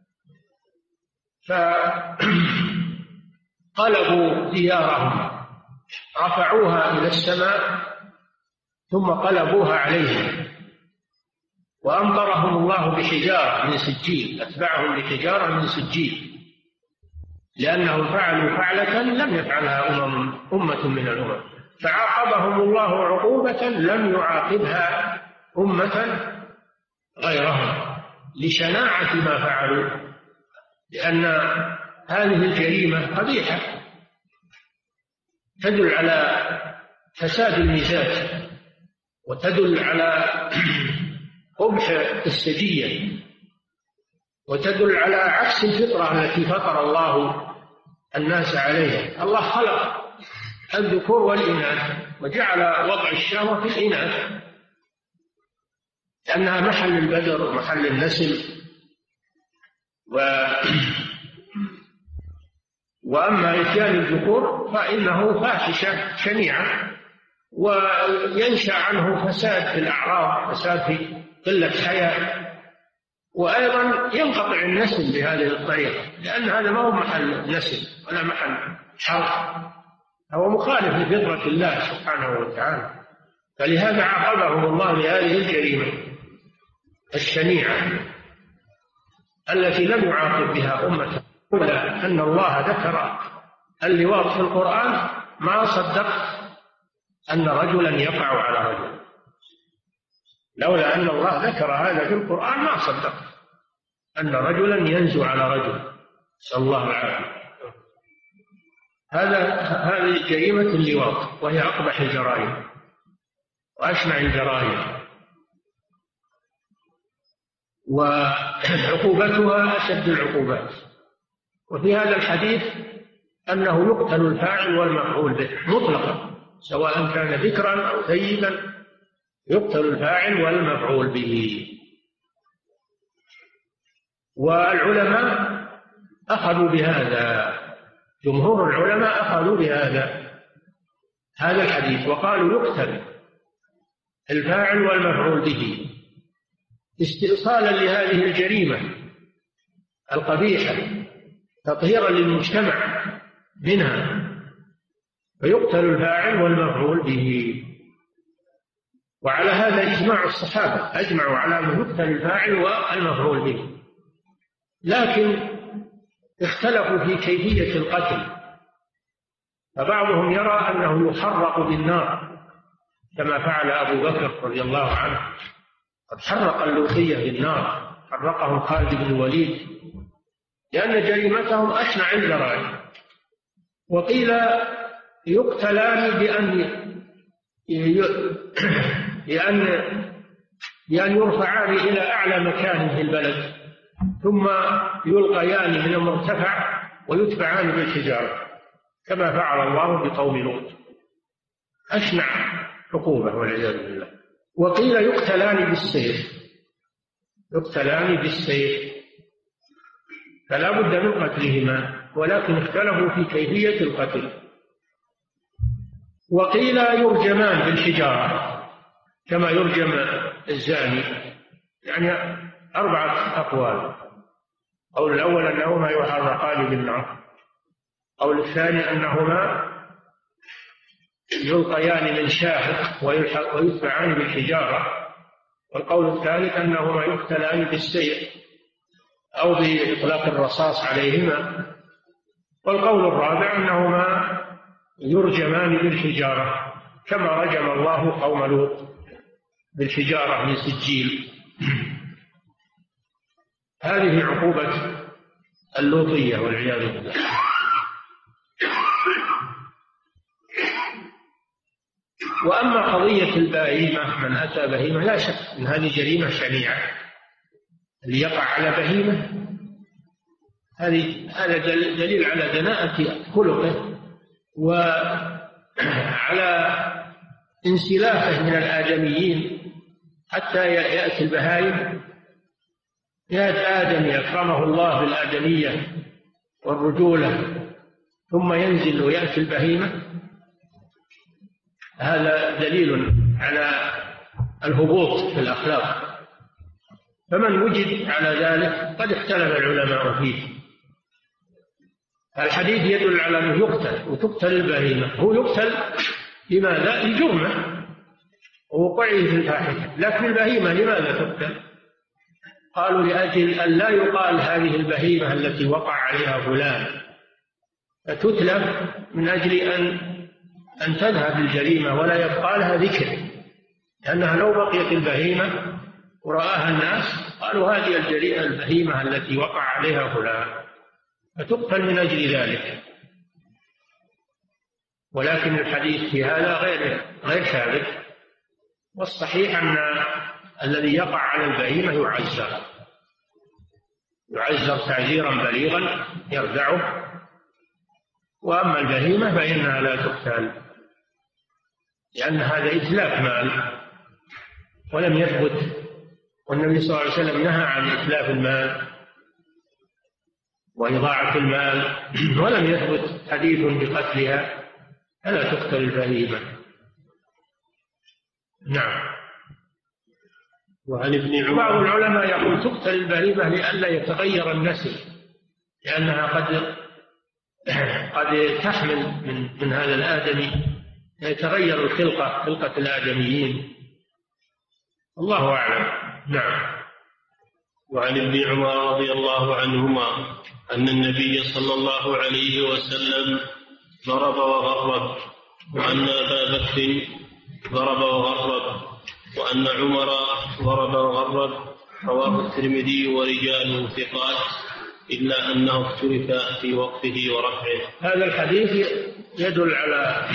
فقلبوا ديارهم، رفعوها إلى السماء ثم قلبوها عليهم، وأمطرهم الله بحجارة من سجيل، أتبعهم بحجارة من سجيل، لأنهم فعلوا فعلة لم يفعلها أمم أمة من الأمم، فعاقبهم الله عقوبة لم يعاقبها أمة غيرهم لشناعة ما فعلوا، لأن هذه الجريمة قبيحة تدل على فساد المزاج، وتدل على قبح السجية، وتدل على عكس الفطرة التي فطر الله الناس عليها. الله خلق الذكور والإناث وجعل وضع الشهوة في الإناث لأنها محل البذر ومحل النسل، و... وأما إتيان الذكور فإنه فاحشة شنيعة، وينشأ عنه فساد في الأعراض، فساد في قلة حياة، وأيضا ينقطع النسل بهذه الطريقة، لأن هذا ما هو محل نسل ولا محل حرث، هو مخالف لفطرة الله سبحانه وتعالى. فلهذا عاقبهم الله بهذه الجريمة الشنيعة التي لم يعاقب بها أمة. لولا أن الله ذكر اللواط في القرآن ما صدقت أن رجلا يقع على رجل، لولا أن الله ذكر هذا في القرآن ما صدقت أن رجلا ينزو على رجل، نسأل الله العافية. هذا هذه جريمة اللواط، وهي أقبح الجرائم وأشنع الجرائم، وعقوبتها أشد العقوبات. وفي هذا الحديث أنه يقتل الفاعل والمفعول به مطلقا، سواء كان ذكرا أو ثيبا، يقتل الفاعل والمفعول به. والعلماء أخذوا بهذا، جمهور العلماء أخذوا بهذا هذا الحديث وقالوا يقتل الفاعل والمفعول به استئصالا لهذه الجريمة القبيحة، تطهيرا للمجتمع منها، فيقتل الفاعل والمفعول به. وعلى هذا إجماع الصحابة، أجمعوا على أن يقتل الفاعل والمفعول به، لكن اختلفوا في كيفية القتل، فبعضهم يرى أنه يحرق بالنار كما فعل أبو بكر رضي الله عنه، قد حرق اللوطية بالنار، حرقهم خالد بن الوليد لأن جريمتهم أشنع الجرائم. وقيل يقتلان بأن بأن بأن يرفعان إلى أعلى مكان في البلد ثم يلقيان من المرتفع ويتبعان بالحجارة كما فعل الله بقوم لوط، أشنع عقوبة والعياذ بالله. وقيل يقتلان بالسيف، يقتلان بالسيف، فلا بد من قتلهما، ولكن اختلفوا في كيفية القتل. وقيل يرجمان بالحجارة كما يرجم الزاني، يعني أربعة أقوال. قول الأول أنهما يحرقان بالنار، قول الثاني أنهما يلقيان من شاهق ويتبعان بالحجارة، والقول الثالث أنهما يقتلان بالسيف أو بإطلاق الرصاص عليهما، والقول الرابع أنهما يرجمان بالحجارة كما رجم الله قوم لوط بالحجارة من سجيل. هذه عقوبة اللوطية والعياذ بالله. وأما قضية البهيمة، من أتى بهيمة، لا شك أن هذه جريمة شنيعة، اللي يقع على بهيمة هذه هذا دليل على دناءة خلقه وعلى انسلافه من الآدميين، حتى يأتي البهائم يأتي آدم أكرمه الله بالآدمية والرجولة ثم ينزل ويأتي البهيمة. هذا دليل على الهبوط في الأخلاق، فمن وجد على ذلك قد اختلف العلماء فيه. الحديث يدل على أنه يقتل وتقتل البهيمة. هو يقتل لماذا؟ لجرمه ووقوعه في الفاحشة، لكن البهيمة لماذا تقتل؟ قالوا لأجل أن لا يقال هذه البهيمة التي وقع عليها فلان، فتتلف من أجل أن أن تذهب الجريمة ولا يبقى لها ذكر، لأنها لو بقيت البهيمة ورآها الناس قالوا هذه الجريمة البهيمة التي وقع عليها فلان، فتقتل من أجل ذلك. ولكن الحديث في هذا غير غير ثابت، والصحيح أن الذي يقع على البهيمة يعزر يعزر تعزيرا بليغا يردعه، وأما البهيمة فإنها لا تقتل، لأن هذا إتلاف مال ولم يثبت، والنبي صلى الله عليه وسلم نهى عن إتلاف المال وإضاعة المال، ولم يثبت حديث بقتلها، فلا تقتل البهيمة. نعم. وعن ابن عمر بعض العلماء يقول تقتل البهيمة لئلا يتغير النسل، لأنها قد قد تحمل من من هذا الآدمي، يتغير الخلقة خلقة الآدميين، الله أعلم. نعم. وعن ابن عمر رضي الله عنهما أن النبي صلى الله عليه وسلم ضرب وغرب، وأن أبا بكر ضرب وغرب، وأن عمر ضرب وغرب. رواه الترمذي ورجاله ثقات، إلا أنه اختلف في وقفه ورفعه. هذا الحديث يدل على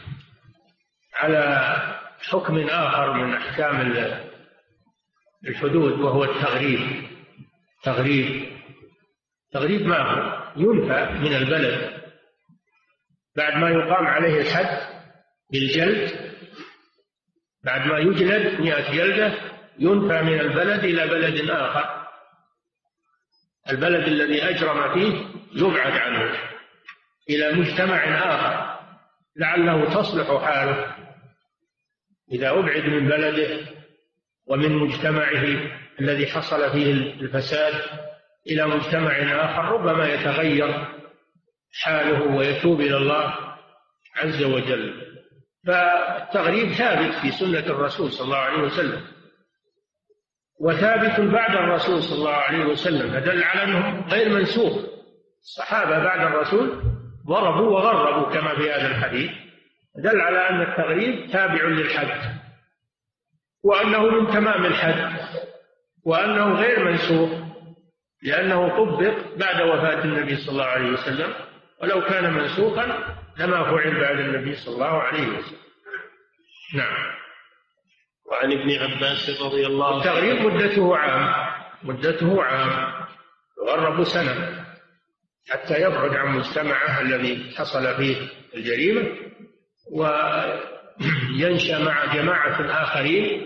على حكم آخر من أحكام الحدود، وهو التغريب. تغريب تغريب ما هو؟ ينفى من البلد بعد ما يقام عليه الحد بالجلد، بعد ما يجلد مئة جلدة ينفى من البلد إلى بلد آخر، البلد الذي أجرم فيه يبعد عنه إلى مجتمع آخر لعله تصلح حاله. إذا أبعد من بلده ومن مجتمعه الذي حصل فيه الفساد إلى مجتمع آخر ربما يتغير حاله ويتوب إلى الله عز وجل. فالتغريب ثابت في سنة الرسول صلى الله عليه وسلم، وثابت بعد الرسول صلى الله عليه وسلم، فدل على أنه غير منسوخ. الصحابة بعد الرسول ضربوا وغربوا كما في هذا الحديث، دل على أن التغريب تابع للحد، وأنه من تمام الحد، وأنه غير منسوخ، لأنه طبق بعد وفاة النبي صلى الله عليه وسلم، ولو كان منسوخا لما فعل بعد النبي صلى الله عليه وسلم. نعم. وعن ابن عباس رضي الله عنه التغريب مدته عام مدته عام يغرب سنة حتى يبعد عن مجتمعه الذي حصل فيه الجريمة وينشأ مع جماعة آخرين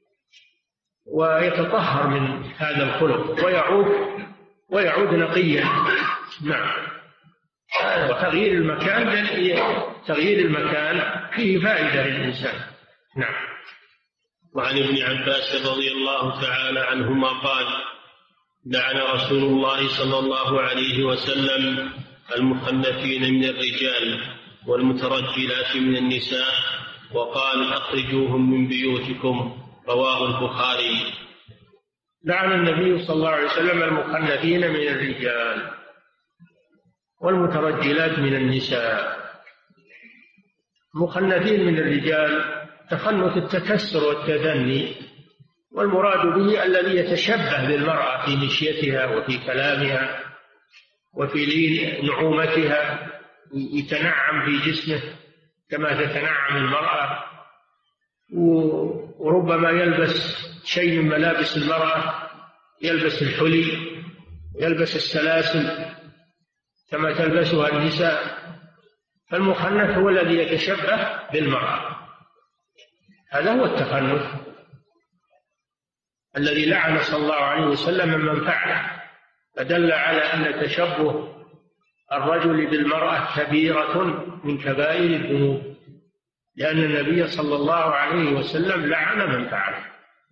ويتطهر من هذا الخلق ويعود ويعود نقيا. نعم. وتغيير المكان تغيير المكان فيه فائدة للإنسان. نعم. وعن ابن عباس رضي الله تعالى عنهما قال: لعن رسول الله صلى الله عليه وسلم المخنثين من الرجال والمترجلات من النساء، وقال: أخرجوهم من بيوتكم. رواه البخاري. لعن النبي صلى الله عليه وسلم المخنثين من الرجال والمترجلات من النساء. المخنثين من الرجال تخنث التكسر والتدني، والمراد به الذي يتشبه بالمرأة في مشيتها وفي كلامها وفي لين نعومتها، يتنعم في جسمه كما تتنعم المرأة، وربما يلبس شيء من ملابس المرأة، يلبس الحلي، يلبس السلاسل كما تلبسها النساء. فالمخنث هو الذي يتشبه بالمرأة، هذا هو التخنث الذي لعن صلى الله عليه وسلم من فعله، فدل على أن تشبه الرجل بالمرأة كبيرة من كبائر الذنوب، لأن النبي صلى الله عليه وسلم لعن من فعله.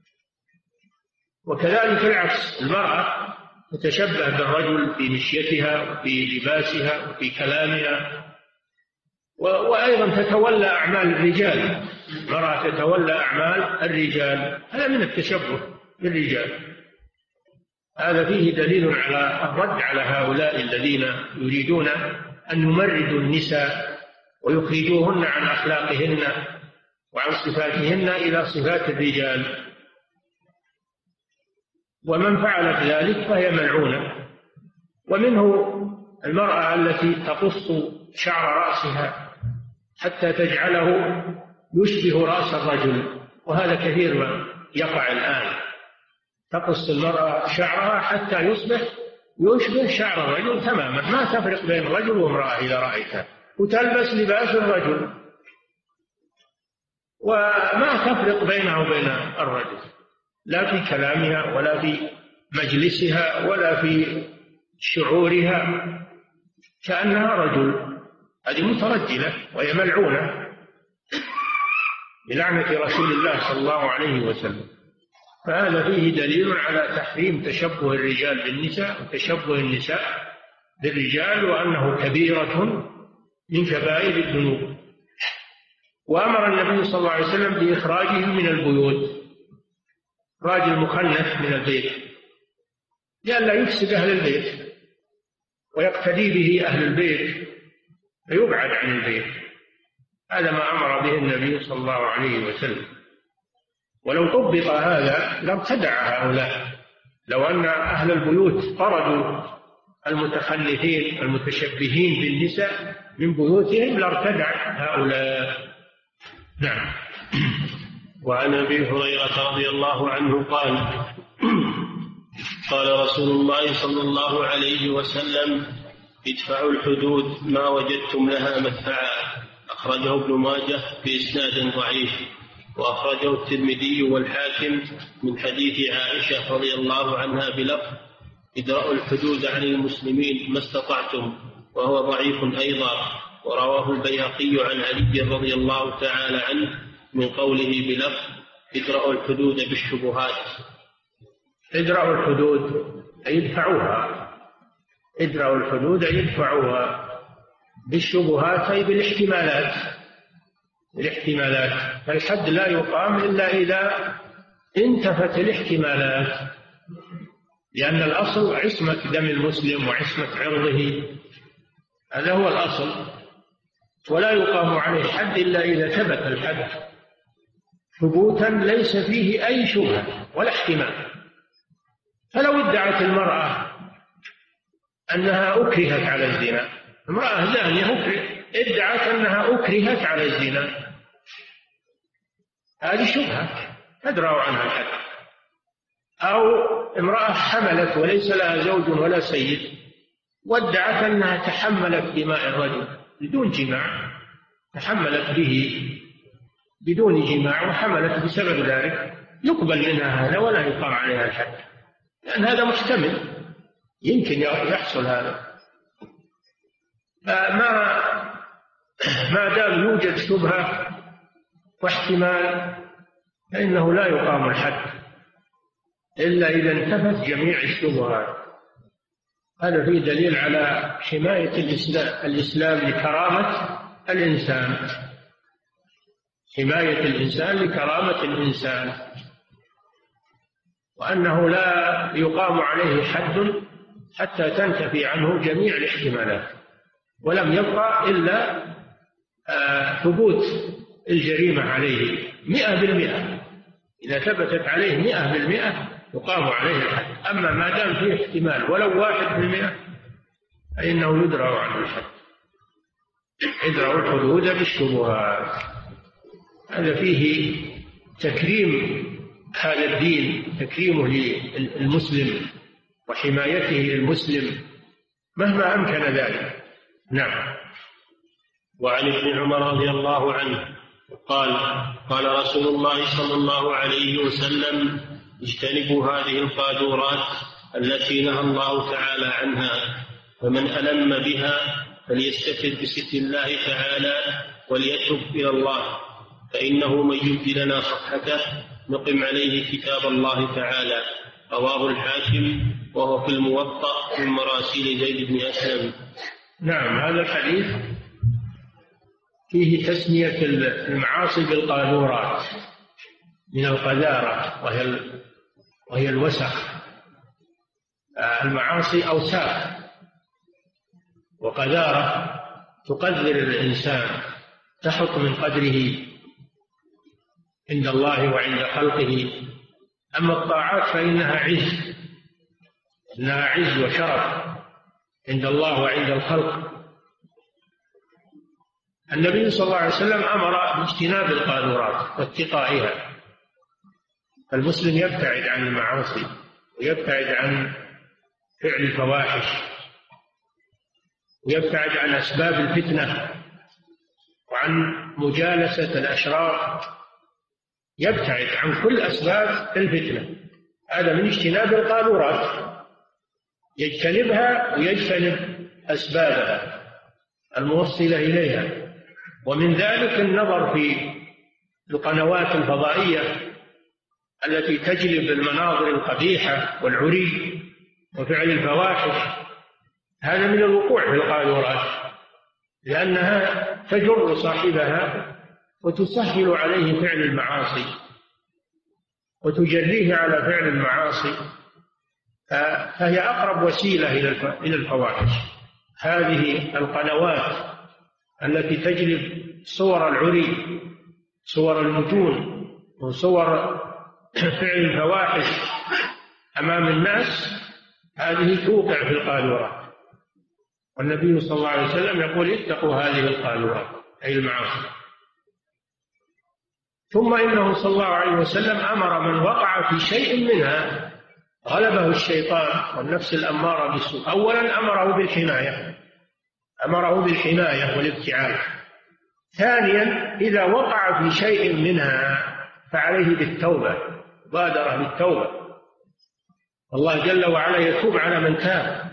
وكذلك العكس، المرأة تتشبه بالرجل في مشيتها وفي لباسها وفي كلامها، وأيضا تتولى أعمال الرجال. المرأة تتولى أعمال الرجال، هذا من التشبه بالرجال. هذا فيه دليل على الرد على هؤلاء الذين يريدون أن يمردوا النساء ويخرجوهن عن أخلاقهن وعن صفاتهن إلى صفات الرجال. ومن فعلت ذلك فهي ملعونة. ومنه المرأة التي تقص شعر رأسها حتى تجعله يشبه رأس الرجل، وهذا كثير ما يقع الآن. تقص المرأة شعرها حتى يصبح يشبه شعر الرجل تماما، ما تفرق بين رجل وامرأة إذا رأيتها، وتلبس لباس الرجل وما تفرق بينها وبين الرجل، لا في كلامها ولا في مجلسها ولا في شعورها، كأنها رجل. هذه مترجلة وهي ملعونة بلعنة رسول الله صلى الله عليه وسلم. فهذا فيه دليل على تحريم تشبه الرجال بالنساء وتشبه النساء بالرجال، وأنه كبيرة من كبائر الذنوب. وأمر النبي صلى الله عليه وسلم بإخراجهم من البيوت، إخراج المخنث من البيت لئلا يفسد أهل البيت ويقتدي به أهل البيت فيبعد عن البيت. هذا ما أمر به النبي صلى الله عليه وسلم. ولو طبق هذا لارتدع هؤلاء، لو أن أهل البيوت طردوا المتخنثين المتشبهين بالنساء من بيوتهم لارتدع هؤلاء. نعم. وعن أبي هريرة رضي الله عنه قال: قال رسول الله صلى الله عليه وسلم: ادفعوا الحدود ما وجدتم لها مدفعا. أخرجه ابن ماجه بإسناد ضعيف، وأخرجه الترمذي والحاكم من حديث عائشة رضي الله عنها بلفظ: ادرأوا الحدود عن المسلمين ما استطعتم، وهو ضعيف أيضا. ورواه البيهقي عن علي رضي الله تعالى عنه من قوله بلفظ: ادرأوا الحدود بالشبهات. ادرأوا الحدود أي يدفعوها، ادرأوا الحدود أي يدفعوها، بالشبهات أي بالاحتمالات. الاحتمالات، فالحد لا يقام إلا إذا انتفت الاحتمالات، لأن الأصل عصمة دم المسلم وعصمة عرضه، هذا هو الأصل. ولا يقام عليه الحد إلا إذا ثبت الحد ثبوتا ليس فيه أي شبهة ولا احتمال. فلو ادعت المرأة أنها أكرهت على الزنا، امرأة زانية ادعت أنها أكرهت على الزنا، هذه شبهة تدرأ عنها الحد. أو امرأة حملت وليس لها زوج ولا سيد وادعت أنها تحملت دماء الرجل بدون جماع، تحملت به بدون جماع وحملت بسبب ذلك، يقبل منها هذا ولا يقام عليها الحد، لأن هذا محتمل، يمكن يحصل هذا. فما ما دام يوجد شبهة واحتمال فإنه لا يقام الحد إلا إذا انتفت جميع الشبهات. هذا فيه دليل على حماية الإسلام, الإسلام لكرامة الإنسان، حماية الإنسان لكرامة الإنسان، وأنه لا يقام عليه حد حتى تنتفي عنه جميع الاحتمالات، ولم يبقى إلا ثبوت الجريمة عليه مئة بالمئة. إذا ثبتت عليه مئة بالمئة يقام عليه الحد، أما ما دام فيه احتمال ولو واحد بالمئة فإنه يدرأ عنه الحد، يدرأ الحدود بالشبهات. هذا فيه تكريم هذا الدين، تكريمه للمسلم وحمايته للمسلم مهما أمكن ذلك. نعم. وعن ابن عمر رضي الله عنه قال قال رسول الله صلى الله عليه وسلم اجتنبوا هذه القاذورات التي نهى الله تعالى عنها، فمن ألم بها فليستتر بستر الله تعالى وليتوب إلى الله، فإنه من يبد لنا صفحته نقم عليه كتاب الله تعالى. رواه الحاكم وهو في الموطأ من مراسيل زيد بن أسلم. نعم. هذا الحديث فيه تسمية المعاصي بالقاذورات من القذارة، وهي وهي الوسخ. المعاصي أوساخ وقذارة تقذر الإنسان، تحط من قدره عند الله وعند خلقه. أما الطاعات فإنها عز، إنها عز وشرف عند الله وعند الخلق. النبي صلى الله عليه وسلم أمر باجتناب القاذورات واتقائها، المسلم يبتعد عن المعاصي ويبتعد عن فعل الفواحش ويبتعد عن أسباب الفتنة وعن مجالسة الأشرار، يبتعد عن كل أسباب الفتنة. هذا من اجتناب القاذورات، يجتنبها ويجتنب أسبابها الموصلة إليها. ومن ذلك النظر في القنوات الفضائية التي تجلب المناظر القبيحة والعري وفعل الفواحش، هذا من الوقوع في القاذورات، لأنها تجر صاحبها وتسهل عليه فعل المعاصي وتجريه على فعل المعاصي، فهي أقرب وسيلة إلى الفواحش. هذه القنوات التي تجلب صور العري، صور المجون، وصور فعل الفواحش أمام الناس، هذه توقع في القاذورات. والنبي صلى الله عليه وسلم يقول اتقوا هذه القاذورات أي المعاصي. ثم إنه صلى الله عليه وسلم أمر من وقع في شيء منها غلبه الشيطان والنفس الأمارة بالسوء، أولا أمره بالحماية، أمره بالحماية والابتعاد. ثانيا إذا وقع في شيء منها فعليه بالتوبة، بادر بالتوبة، الله جل وعلا يتوب على من تاب،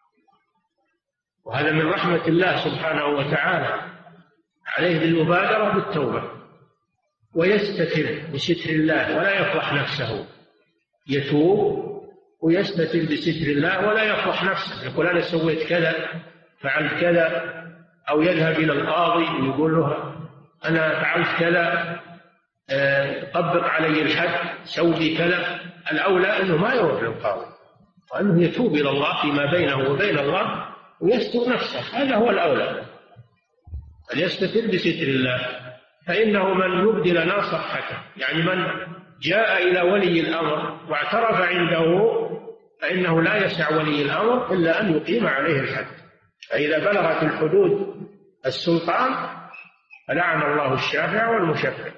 وهذا من رحمة الله سبحانه وتعالى، عليه بالمبادرة بالتوبة، ويستتر بستر الله ولا يفضح نفسه، يتوب ويستتر بستر الله ولا يفضح نفسه، يقول أنا سويت كذا فعلت كذا، أو يذهب إلى القاضي ويقول له أنا فعلت كذا طبق علي الحد، سوي كذا. الأولى أنه ما يروح للقاضي، وأنه يتوب إلى الله فيما بينه وبين الله ويستر نفسه، هذا هو الأولى، فليستتر بستر الله. فإنه من يبدي لنا صحته، يعني من جاء إلى ولي الأمر واعترف عنده فإنه لا يسع ولي الأمر إلا أن يقيم عليه الحد. فإذا بلغت الحدود السلطان فلعن الله الشافع والمشفع.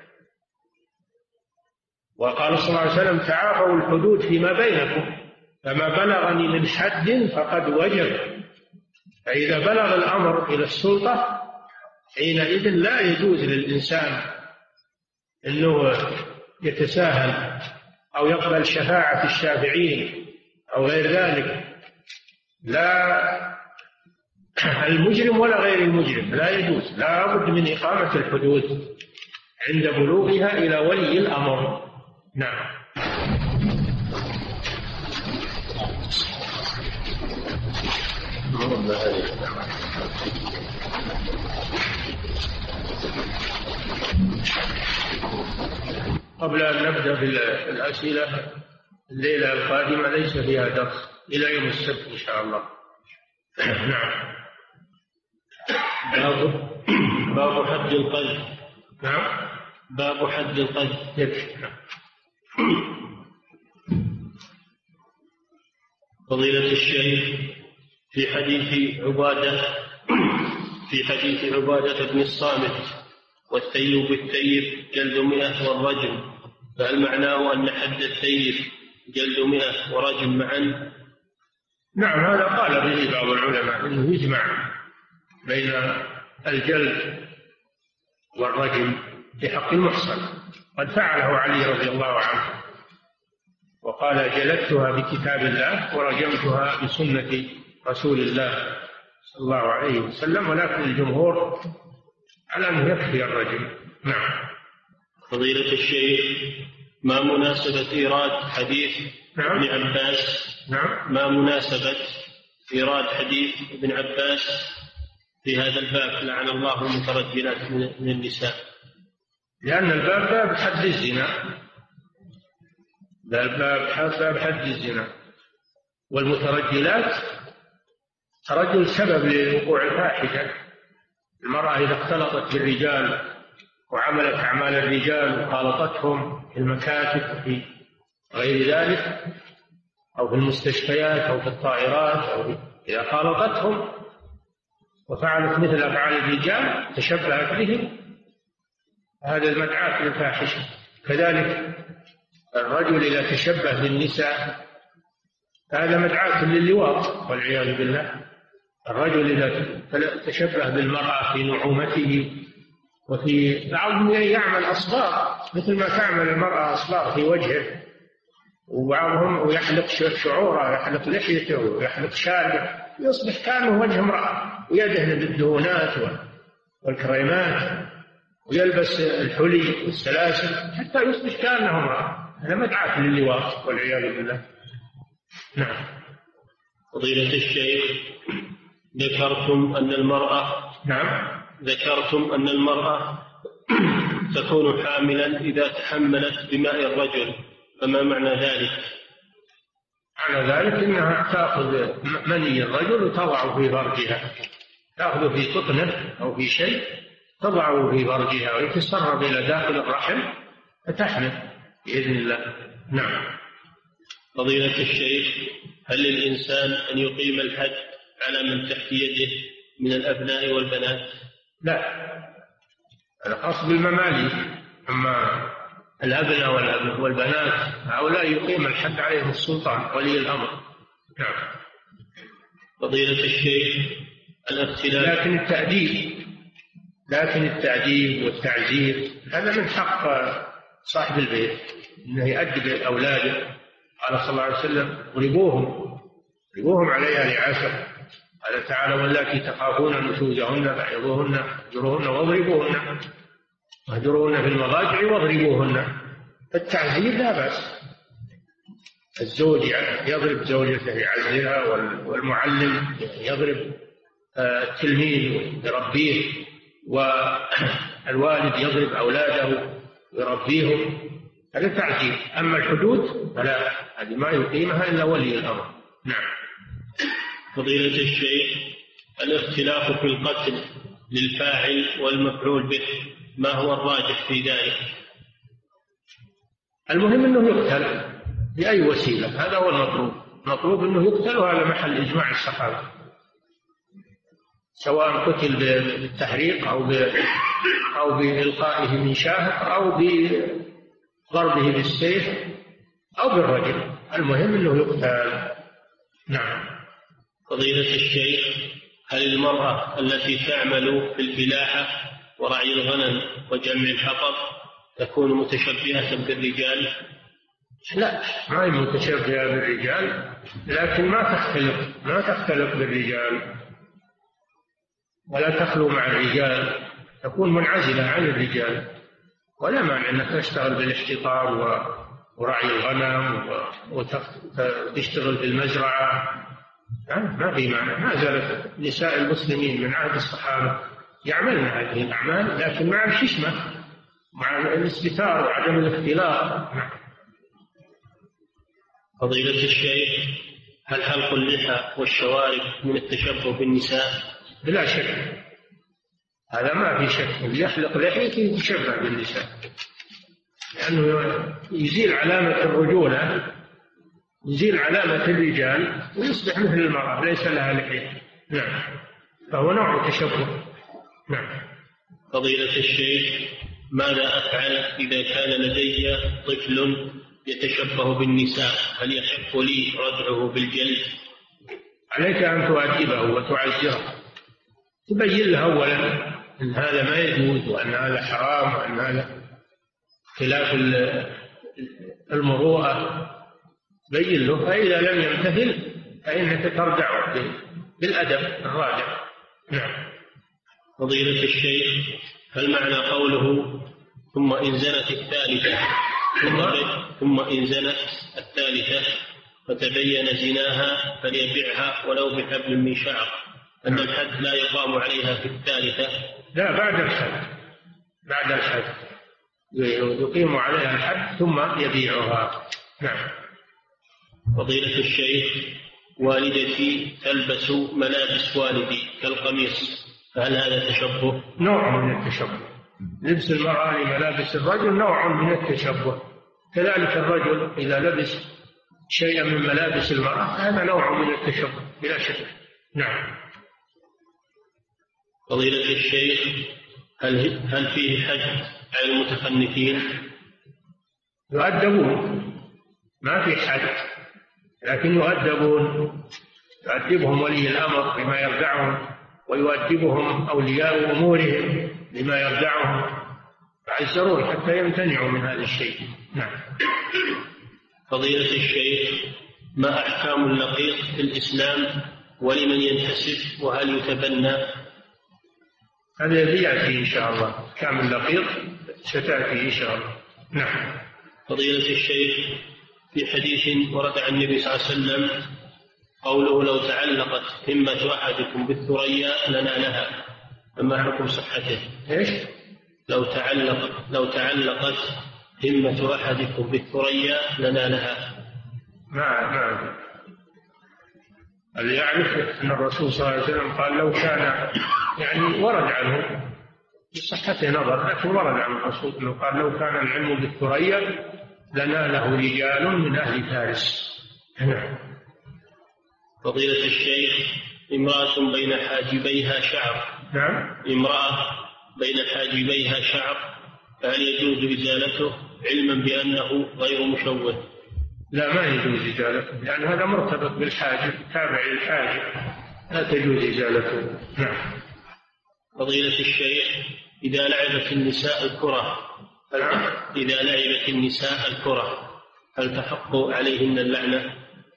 وقال صلى الله عليه وسلم تعافوا الحدود فيما بينكم فما بلغني من حد فقد وجب. فإذا بلغ الأمر إلى السلطة حينئذ لا يجوز للإنسان أنه يتساهل أو يقبل شفاعة الشافعين أو غير ذلك، لا المجرم ولا غير المجرم، لا يجوز، لا بد من إقامة الحدود عند بلوغها إلى ولي الأمر. نعم. قبل أن نبدأ بالأسئلة، الليلة القادمة ليس فيها درس إلى يوم السبت إن شاء الله. نعم. باب باب حد القذف. نعم. باب حد القذف. فضيلة الشيخ، في حديث عبادة في حديث عبادة بن الصامت والثيب الثيب جلد مئة والرجم، فهل معناه أن حد الثيب جلد مئة ورجم معا؟ نعم، هذا قال به بعض العلماء أنه يجمع بين الجلد والرجم في حق المحصن، قد فعله علي رضي الله عنه وقال جلدتها بكتاب الله ورجمتها بسنة رسول الله صلى الله عليه وسلم، ولكن الجمهور على أنه يكفي الرجم. نعم. فضيلة الشيخ، ما مناسبة إيراد حديث نعم. ابن عباس نعم. ما مناسبة إيراد حديث ابن عباس في هذا الباب لعن الله المترجلات من النساء؟ لأن الباب باب حد الزنا، الباب باب حد الزنا، والمترجلات ترجل سبب لوقوع الفاحشة. المرأة إذا اختلطت بالرجال وعملت أعمال الرجال وخالطتهم في المكاتب وفي غير ذلك أو في المستشفيات أو في الطائرات، أو إذا خالطتهم وفعلت مثل أفعال الرجال تشبهت بهم، هذا المدعاة للفاحشة. كذلك الرجل إذا تشبه بالنساء هذا مدعاة للواط والعياذ بالله. الرجل إذا تشبه بالمرأة في نعومته، وفي بعضهم يعمل أصباغ مثل ما تعمل المرأة أصباغ في وجهه، وبعضهم يحلق شعوره، يحلق لحيته ويحلق شاربه، يصبح كأنه وجه امرأة، ويدهن بالدهونات والكريمات ويلبس الحلي والسلاسل حتى يصبح كأنه امرأة. هذا مدعاة للواط والعياذ بالله. نعم. فضيلة الشيخ، ذكرتم أن المرأة نعم ذكرتم أن المرأة تكون حاملا إذا تحملت بماء الرجل، فما معنى ذلك؟ معنى ذلك أنها تأخذ مني الرجل وتضعه في فرجها، تأخذه في قطنه أو في شيء تضعه في فرجها ويتسرب إلى داخل الرحم فتحمل بإذن الله. نعم. فضيلة الشيخ، هل للإنسان أن يقيم الحد على من تحت يده من الأبناء والبنات؟ لا، هذا خاص بالمماليك. أما الأبناء والبنات هؤلاء يقيم الحد عليهم السلطان ولي الأمر. نعم. فضيلة الشيخ، الاختلاف لكن التأديب لكن التأديب والتعزير هذا من حق صاحب البيت أنه يؤدب أولاده. قال صلى الله عليه وسلم اضربوهم اضربوهم عليها لعشر. قال تعالى واللاتي تخافون نشوزهن فعظوهن اهجروهن واضربوهن واهجروهن في المضاجع واضربوهن. فالتعزير لا بأس، الزوج يضرب زوجته يعزرها، والمعلم يضرب التلميذ يربيه، والوالد يضرب أولاده ويربيهم، هذا تعزير. أما الحدود فلا، هذه ما يقيمها إلا ولي الأمر. نعم. فضيلة الشيخ، الاختلاف في القتل للفاعل والمفعول به، ما هو الراجح في ذلك؟ المهم أنه يقتل بأي وسيلة، هذا هو المطلوب. المطلوب أنه يقتل، وهذا محل إجماع الصحابة، سواء قتل بالتحريق أو أو بإلقائه من شاهق أو بضربه بالسيف أو بالرجل، المهم أنه يقتل. نعم. فضيلة الشيخ، هل المرأة التي تعمل في الفلاحة ورعي الغنم وجمع الحطب تكون متشبهة بالرجال؟ لا، ما هي متشبهة بالرجال، لكن ما تختلط ما تختلط بالرجال ولا تخلو مع الرجال، تكون منعزلة عن الرجال، ولا مانع أنك تشتغل بالاحتطاب ورعي الغنم وتشتغل في المزرعة، ما في معنى. ما زالت نساء المسلمين من عهد الصحابة يعملن هذه الأعمال، لكن مع الحشمة، مع الاستتار وعدم الاختلاط. فضيلة الشيخ، هل حلق اللحى والشوارب من التشبه بالنساء؟ بلا شك، هذا ما في شك، اللي يحلق لحيته يتشبه بالنساء، لأنه يزيل علامة الرجولة، يزيل علامة الرجال ويصبح مثل المرأة ليس لها لحية. نعم، فهو نوع تشبه. نعم. فضيلة الشيخ، ماذا أفعل إذا كان لدي طفل يتشبه بالنساء؟ هل يحق لي ردعه بالجلد؟ عليك أن تؤدبه وتعزره، تبين له أولا أن هذا ما يجوز، وأن هذا حرام، وأن هذا خلاف المروءة، بين له، فإذا لم يمتثل فإنك تردعه بالأدب الراجع. نعم. فضيلة الشيخ، هل معنى قوله ثم إن زنت الثالثة ثم إن زنت الثالثة فتبين زناها فليبيعها ولو بحبل من شعر، أن الحد لا يقام عليها في الثالثة؟ لا، بعد الحد، بعد الحد يقيم عليها الحد ثم يبيعها. نعم. فضيلة الشيخ، والدتي تلبس ملابس والدي كالقميص، فهل هذا تشبه؟ نوع من التشبه، لبس المرأة لملابس الرجل نوع من التشبه، كذلك الرجل إذا لبس شيئا من ملابس المرأة هذا نوع من التشبه بلا شك. نعم. فضيلة الشيخ، هل هل فيه حد على المتخنثين؟ يؤدبون، ما في حد، لكن يؤدبون، يؤدبهم ولي الأمر بما يردعهم، ويؤدبهم أولياء أمورهم بما يردعهم، فعزرون حتى يمتنعوا من هذا الشيء. نعم. فضيلة الشيخ، ما أحكام اللقيط في الإسلام ولمن ينتسب، وهل يتبنى؟ هذا يأتي إن شاء الله، أحكام اللقيط ستأتي إن شاء الله. نعم. فضيلة الشيخ، في حديث ورد عن النبي صلى الله عليه وسلم قوله لو تعلقت همة أحدكم بالثريا لنالها، فما حكم صحته؟ إيش؟ لو تعلق لو تعلقت همة أحدكم بالثريا لنالها. ما ما اللي يعرف أن الرسول صلى الله عليه وسلم قال لو كان، يعني ورد عنه بصحته نظر، لكن ورد عن الرسول أنه قال لو كان العلم بالثريا لناله رجال من أهل فارس. نعم. فضيلة الشيخ، امرأة بين حاجبيها شعر. نعم. امرأة بين حاجبيها شعر، فهل يجوز إزالته علما بأنه غير مشوه؟ لا، ما يجوز إزالته، لأن هذا مرتبط بالحاجب، تابع للحاجب، لا تجوز إزالته. نعم. فضيلة الشيخ، إذا لعبت النساء الكرة إذا لعبت النساء الكرة هل تحق عليهن اللعنة؟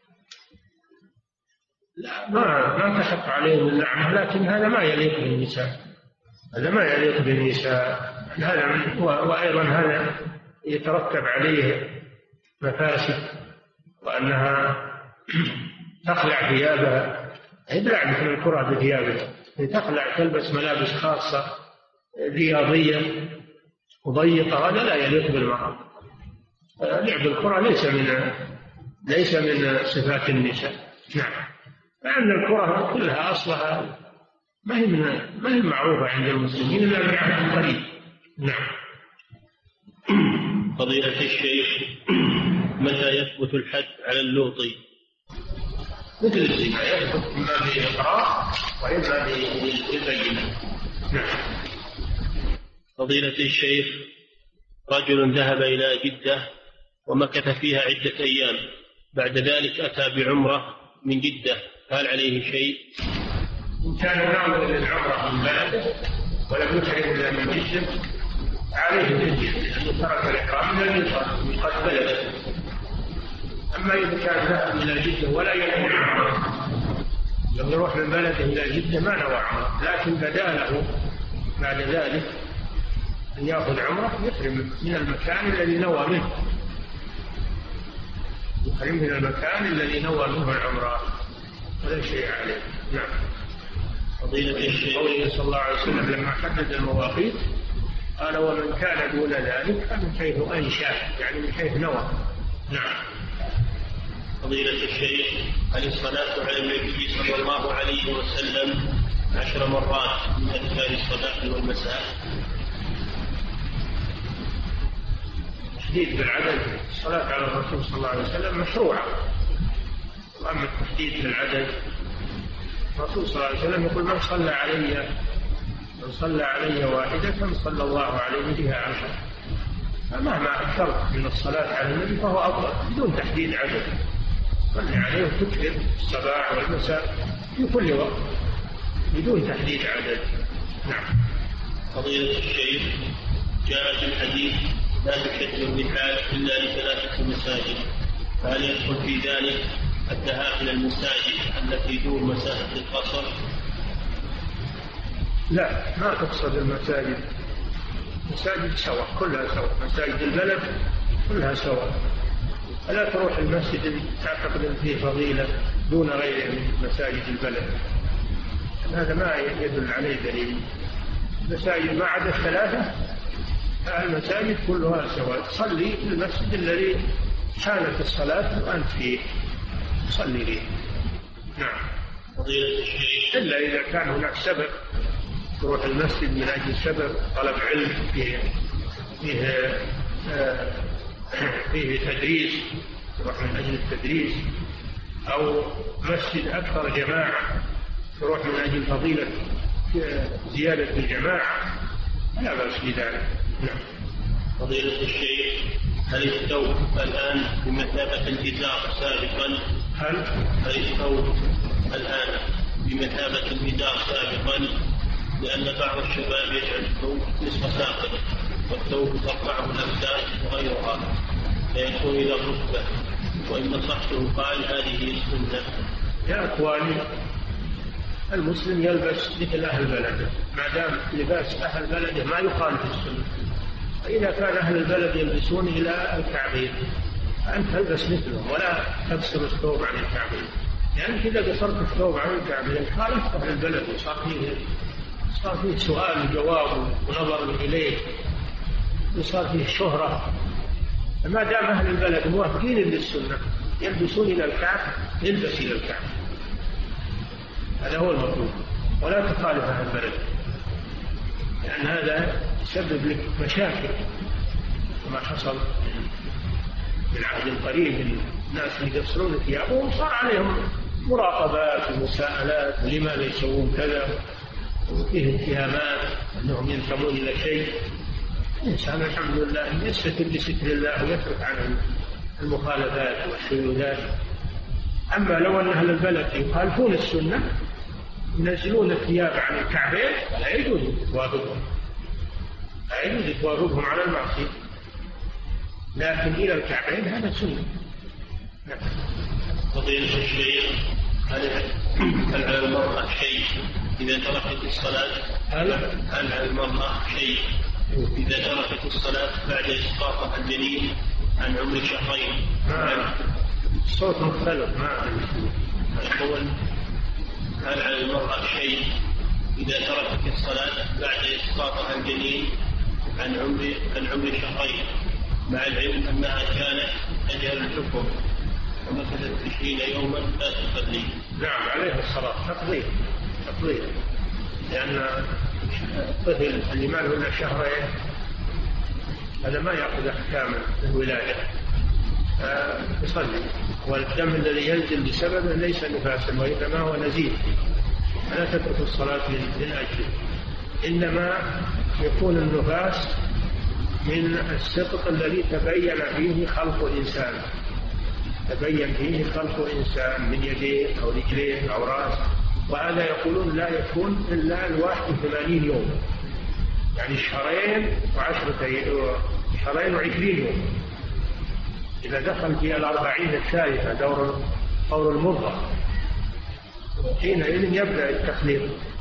لا، ما ما تحق عليهن اللعنة، لكن هذا ما يليق بالنساء، هذا ما يليق بالنساء، هذا من وأيضا هذا يترتب عليه مفاسد، وأنها تخلع ثيابها، هي لعبة الكرة بثيابها، تخلع تلبس ملابس خاصة رياضية وضيقة، هذا لا يليق بالمرأة. لعب الكرة ليس من ليس من صفات النساء. نعم. لأن الكرة كلها أصلها ما هي من ما هي معروفة عند المسلمين إلا من عهد قريب. نعم. فضيلة الشيخ، متى يثبت الحد على اللوطي؟ مثل الزنا يثبت إما بإقرار وإما بالبينة. نعم. فضيلة الشيخ، رجل ذهب إلى جدة ومكث فيها عدة أيام، بعد ذلك أتى بعمرة من جدة، هل عليه شيء؟ إن كان ناوي للعمرة من بلده ولم يحرم إلا من جدة عليه الفدية، لأنه ترك الإحرام من ميقات بلده. أما إذا كان ذهب إلى جدة ولا ينوي عمرة، لما يروح من بلده إلى جدة ما نوى عمرة، لكن بدا له بعد ذلك أن يأخذ عمرة يحرم من المكان الذي نوى منه، يحرم من المكان الذي نوى منه العمرة ولا شيء عليه. نعم. فضيلة الشيخ، قوله صلى الله عليه وسلم لما حدد المواقيت قال ومن كان دون ذلك فمن حيث أنشأ، يعني من حيث نوى. نعم. فضيلة الشيخ، هل الصلاة على النبي صلى الله عليه وسلم عشر مرات من أذكار الصباح والمساء؟ التحديد بالعدد الصلاة على الرسول صلى الله عليه وسلم مشروعة، وأما التحديد بالعدد الرسول صلى الله عليه وسلم يقول من صلى علي من صلى علي واحدة صلى الله عليه بها عشر، فمهما أكثرت من الصلاة على النبي فهو أفضل بدون تحديد عدد. صلي عليه وتكثر الصباح والمساء في كل وقت بدون تحديد عدد. نعم. فضيلة الشيخ، جاء في الحديث لا تشد الرحال إلا لثلاثة مساجد، فهل يدخل في ذلك الذهاب إلى المساجد التي دون مسافة القصر؟ لا، ما تقصد المساجد، مساجد سواء كلها سواء، مساجد البلد كلها سواء، فلا تروح المسجد اللي تعتقد فيه فضيلة دون غيره من مساجد البلد، هذا ما يدل عليه دليل. مساجد ما عدا الثلاثة المساجد كلها سواء، تصلي في المسجد الذي حانت الصلاة وأنت فيه صلي فيه. نعم. فضيلة الشيخ، إلا إذا كان هناك سبب تروح المسجد من أجل سبب طلب علم فيه فيه, آه فيه تدريس، تروح من أجل التدريس، أو مسجد أكثر جماعة تروح من أجل فضيلة زيادة الجماعة لا بأس بذلك. نعم. فضيلة الشيخ، هل الثوب الآن بمثابة الإزار سابقا؟ هل هل الثوب الآن بمثابة الإزار سابقا؟ لأن بعض الشباب يجعل الثوب نصف ساقط، والثوب ترفعه الأكتاف وغيرها فيكون إلى الركبة، وإن نصحته قال هذه السنة. يا أخواني، المسلم يلبس مثل أهل بلده، ما دام لباس أهل بلده ما يخالف السنة. فإذا كان أهل البلد يلبسون إلى الكعبين فأنت تلبس مثلهم ولا تقصر الثوب عن الكعبين، يعني إذا قصرت الثوب عن الكعبين خالفت أهل البلد وصار فيه صار فيه سؤال وجواب ونظر إليه وصار فيه شهرة. ما دام أهل البلد موافقين للسنة يلبسون إلى الكعب يلبس إلى الكعب، هذا هو المطلوب، ولا تخالف أهل البلد، لأن هذا يسبب لك مشاكل كما حصل في العهد القريب. الناس اللي يقصرون ثيابهم صار عليهم مراقبات ومساءلات لماذا يسوون كذا، وفيه اتهامات أنهم ينتمون إلى شيء. الإنسان الحمد لله يستتر بستر الله ويترك عن المخالفات والشذوذات. أما لو أن أهل البلد يخالفون السنة ينزلون الثياب عن الكعبين لا يجوز توافقهم، لا يجوز توافقهم على المعصية، لكن إلى الكعبين هذا سنة. فضيلة الشيخ، هل على المرأة شيء إذا تركت الصلاة؟ هل على المرأة شيء إذا تركت الصلاة بعد إسقاطها الجنين عن عمر شهرين؟ الصوت مختلف. ما أقول هل على المرأة شيء إذا تركت الصلاة بعد إسقاطها الجنين عن عمر عن عمر شهرين، مع العلم أنها كانت تجهل الحكم ومكثت عشرين يوما لا تصلي؟ نعم، عليها الصلاة تقضيه تقضيه لأن الطفل اللي ما له إلا شهرين هذا ما يأخذ أحكام الولادة، يصلي. والدم الذي ينزل بسببه ليس نفاسا وإنما هو نزيف، فلا تترك الصلاة من أجله. إنما يكون النفاس من السقط الذي تبين فيه خلق إنسان، تبين فيه خلق إنسان من يديه أو رجليه أو رأس، وهذا يقولون لا يكون إلا الواحد وثمانين يوم، يعني شهرين وعشرة شهرين وعشرين يوم. إذا دخل في الأربعين الثالثة دور دور المضغة حينئذ يبدأ التخليط،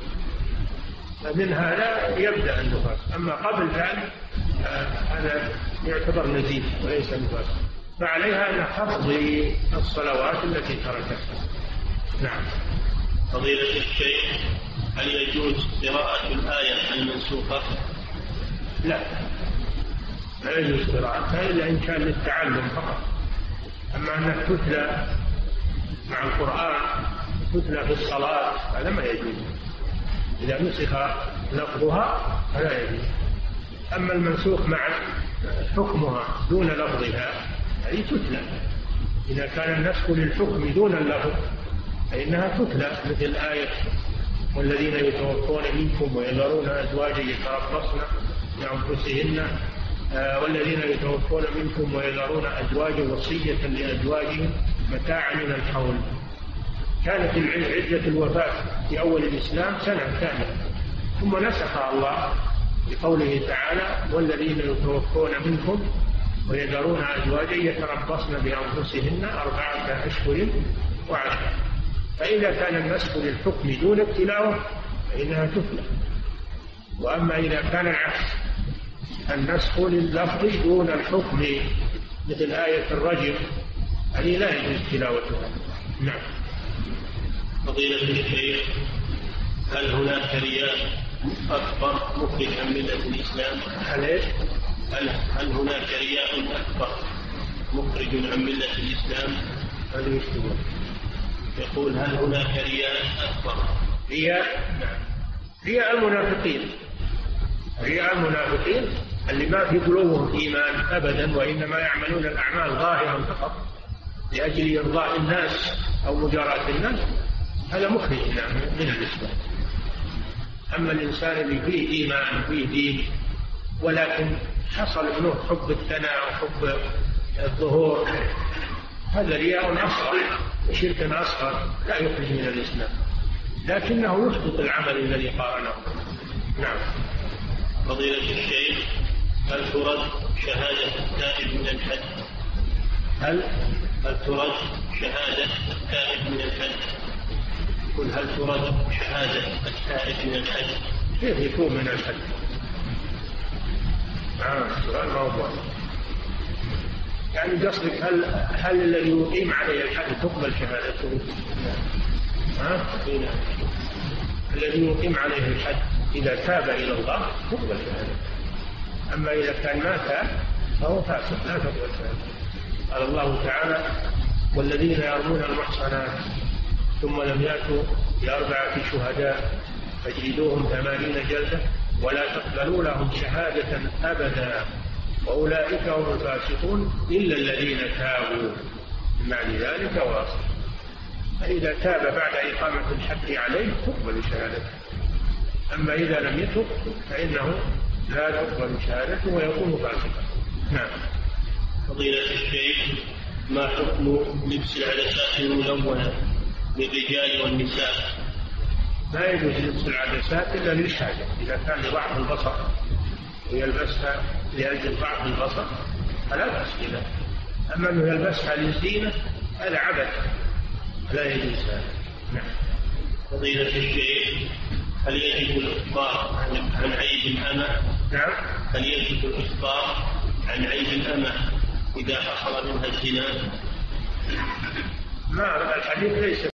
فمن هذا يبدأ النفاس. أما قبل ذلك هذا يعتبر نزيف وليس نفاس، فعليها أن تقضي الصلوات التي تركتها. نعم. فضيلة الشيخ، هل يجوز قراءة الآية المنسوخة؟ لا، لا يجوز قراءتها إلا إن كان للتعلم فقط. أما أنها تتلى مع القرآن تتلى في الصلاة هذا ما يجوز، إذا نسخ لفظها فلا يجوز. أما المنسوخ مع حكمها دون لفظها هذه تتلى. إذا كان النسخ للحكم دون اللفظ فإنها تتلى، مثل آية والذين يتوفون منكم ويذرون أزواجا يتربصن بأنفسهن والذين يتوفون منكم ويذرون أزواجا وصية لأزواجهم متاعا إلى الحول. كانت عدة الوفاة في أول الإسلام سنة كاملة، ثم نسخها الله بقوله تعالى والذين يتوفون منكم ويذرون أزواجا يتربصن بأنفسهن أربعة أشهر وعشرة. فإذا كان النسخ للحكم دون التلاوة فإنها تتلى. وأما إذا كان العكس، النسخ لللفظ دون الحكم مثل آية الرجم هذه لا يجوز تلاوتها. نعم. فضيلة الشيخ، هل هناك رياء أكبر مخرج عن ملة الإسلام؟ هل إيش؟ هل, هل هناك رياء أكبر مخرج عن ملة الإسلام؟ هذا يشتغل. يقول هل هناك رياء أكبر؟ رياء؟ نعم. رياء المنافقين، رياء المنافقين اللي ما في قلوبهم إيمان أبدا، وإنما يعملون الأعمال ظاهرا فقط لأجل إرضاء الناس أو مجاراة الناس، هذا مخرج من الإسلام. أما الإنسان اللي فيه إيمان وفيه دين ولكن حصل منه حب الثناء وحب الظهور، هذا رياء أصغر وشرك أصغر لا يخرج من الإسلام، لكنه يحبط العمل الذي قارنه. نعم. فضيلة الشيخ، هل ترد شهادة التائب من الحج؟ هل هل ترد شهادة التائب من الحج؟ قل هل ترد شهادة التائب من الحج؟ كيف يكون من الحج؟ نعم، سؤال موضوع. يعني قصدك هل هل الذي يقيم عليه الحج تقبل شهادته؟ ها؟ الذي يقيم عليه الحج إذا تاب إلى الله تقبل شهادته، أما إذا كان ما تاب فهو فاسق لا تقبل شهادته. قال الله تعالى والذين يرمون المحصنات ثم لم يأتوا بأربعة شهداء فاجلدوهم ثمانين جلدة ولا تقبلوا لهم شهادة أبدا وأولئك هم الفاسقون إلا الذين تابوا من بعد ذلك وأصلحوا. فإذا تاب بعد إقامة الحد عليه تقبل شهادته، أما إذا لم يتب فإنه لا تقبل شهادته ويكون فاسقا. نعم. فضيلة الشيخ، ما حكم لبس العدسات الملونة للرجال والنساء؟ لا يجوز لبس العدسات إلا للحاجة، إذا كان لضعف البصر ويلبسها لأجل ضعف البصر فلا بأس بها، أما أنه يلبسها للزينة هذا عبث لا يجوز هذا. نعم. فضيلة الشيخ، هل يجب الإخبار عن عيب الأمة؟ نعم. هل يجب الإخبار عن عيب الأمة إذا حصل منها الزنا؟ ما الحديث ليس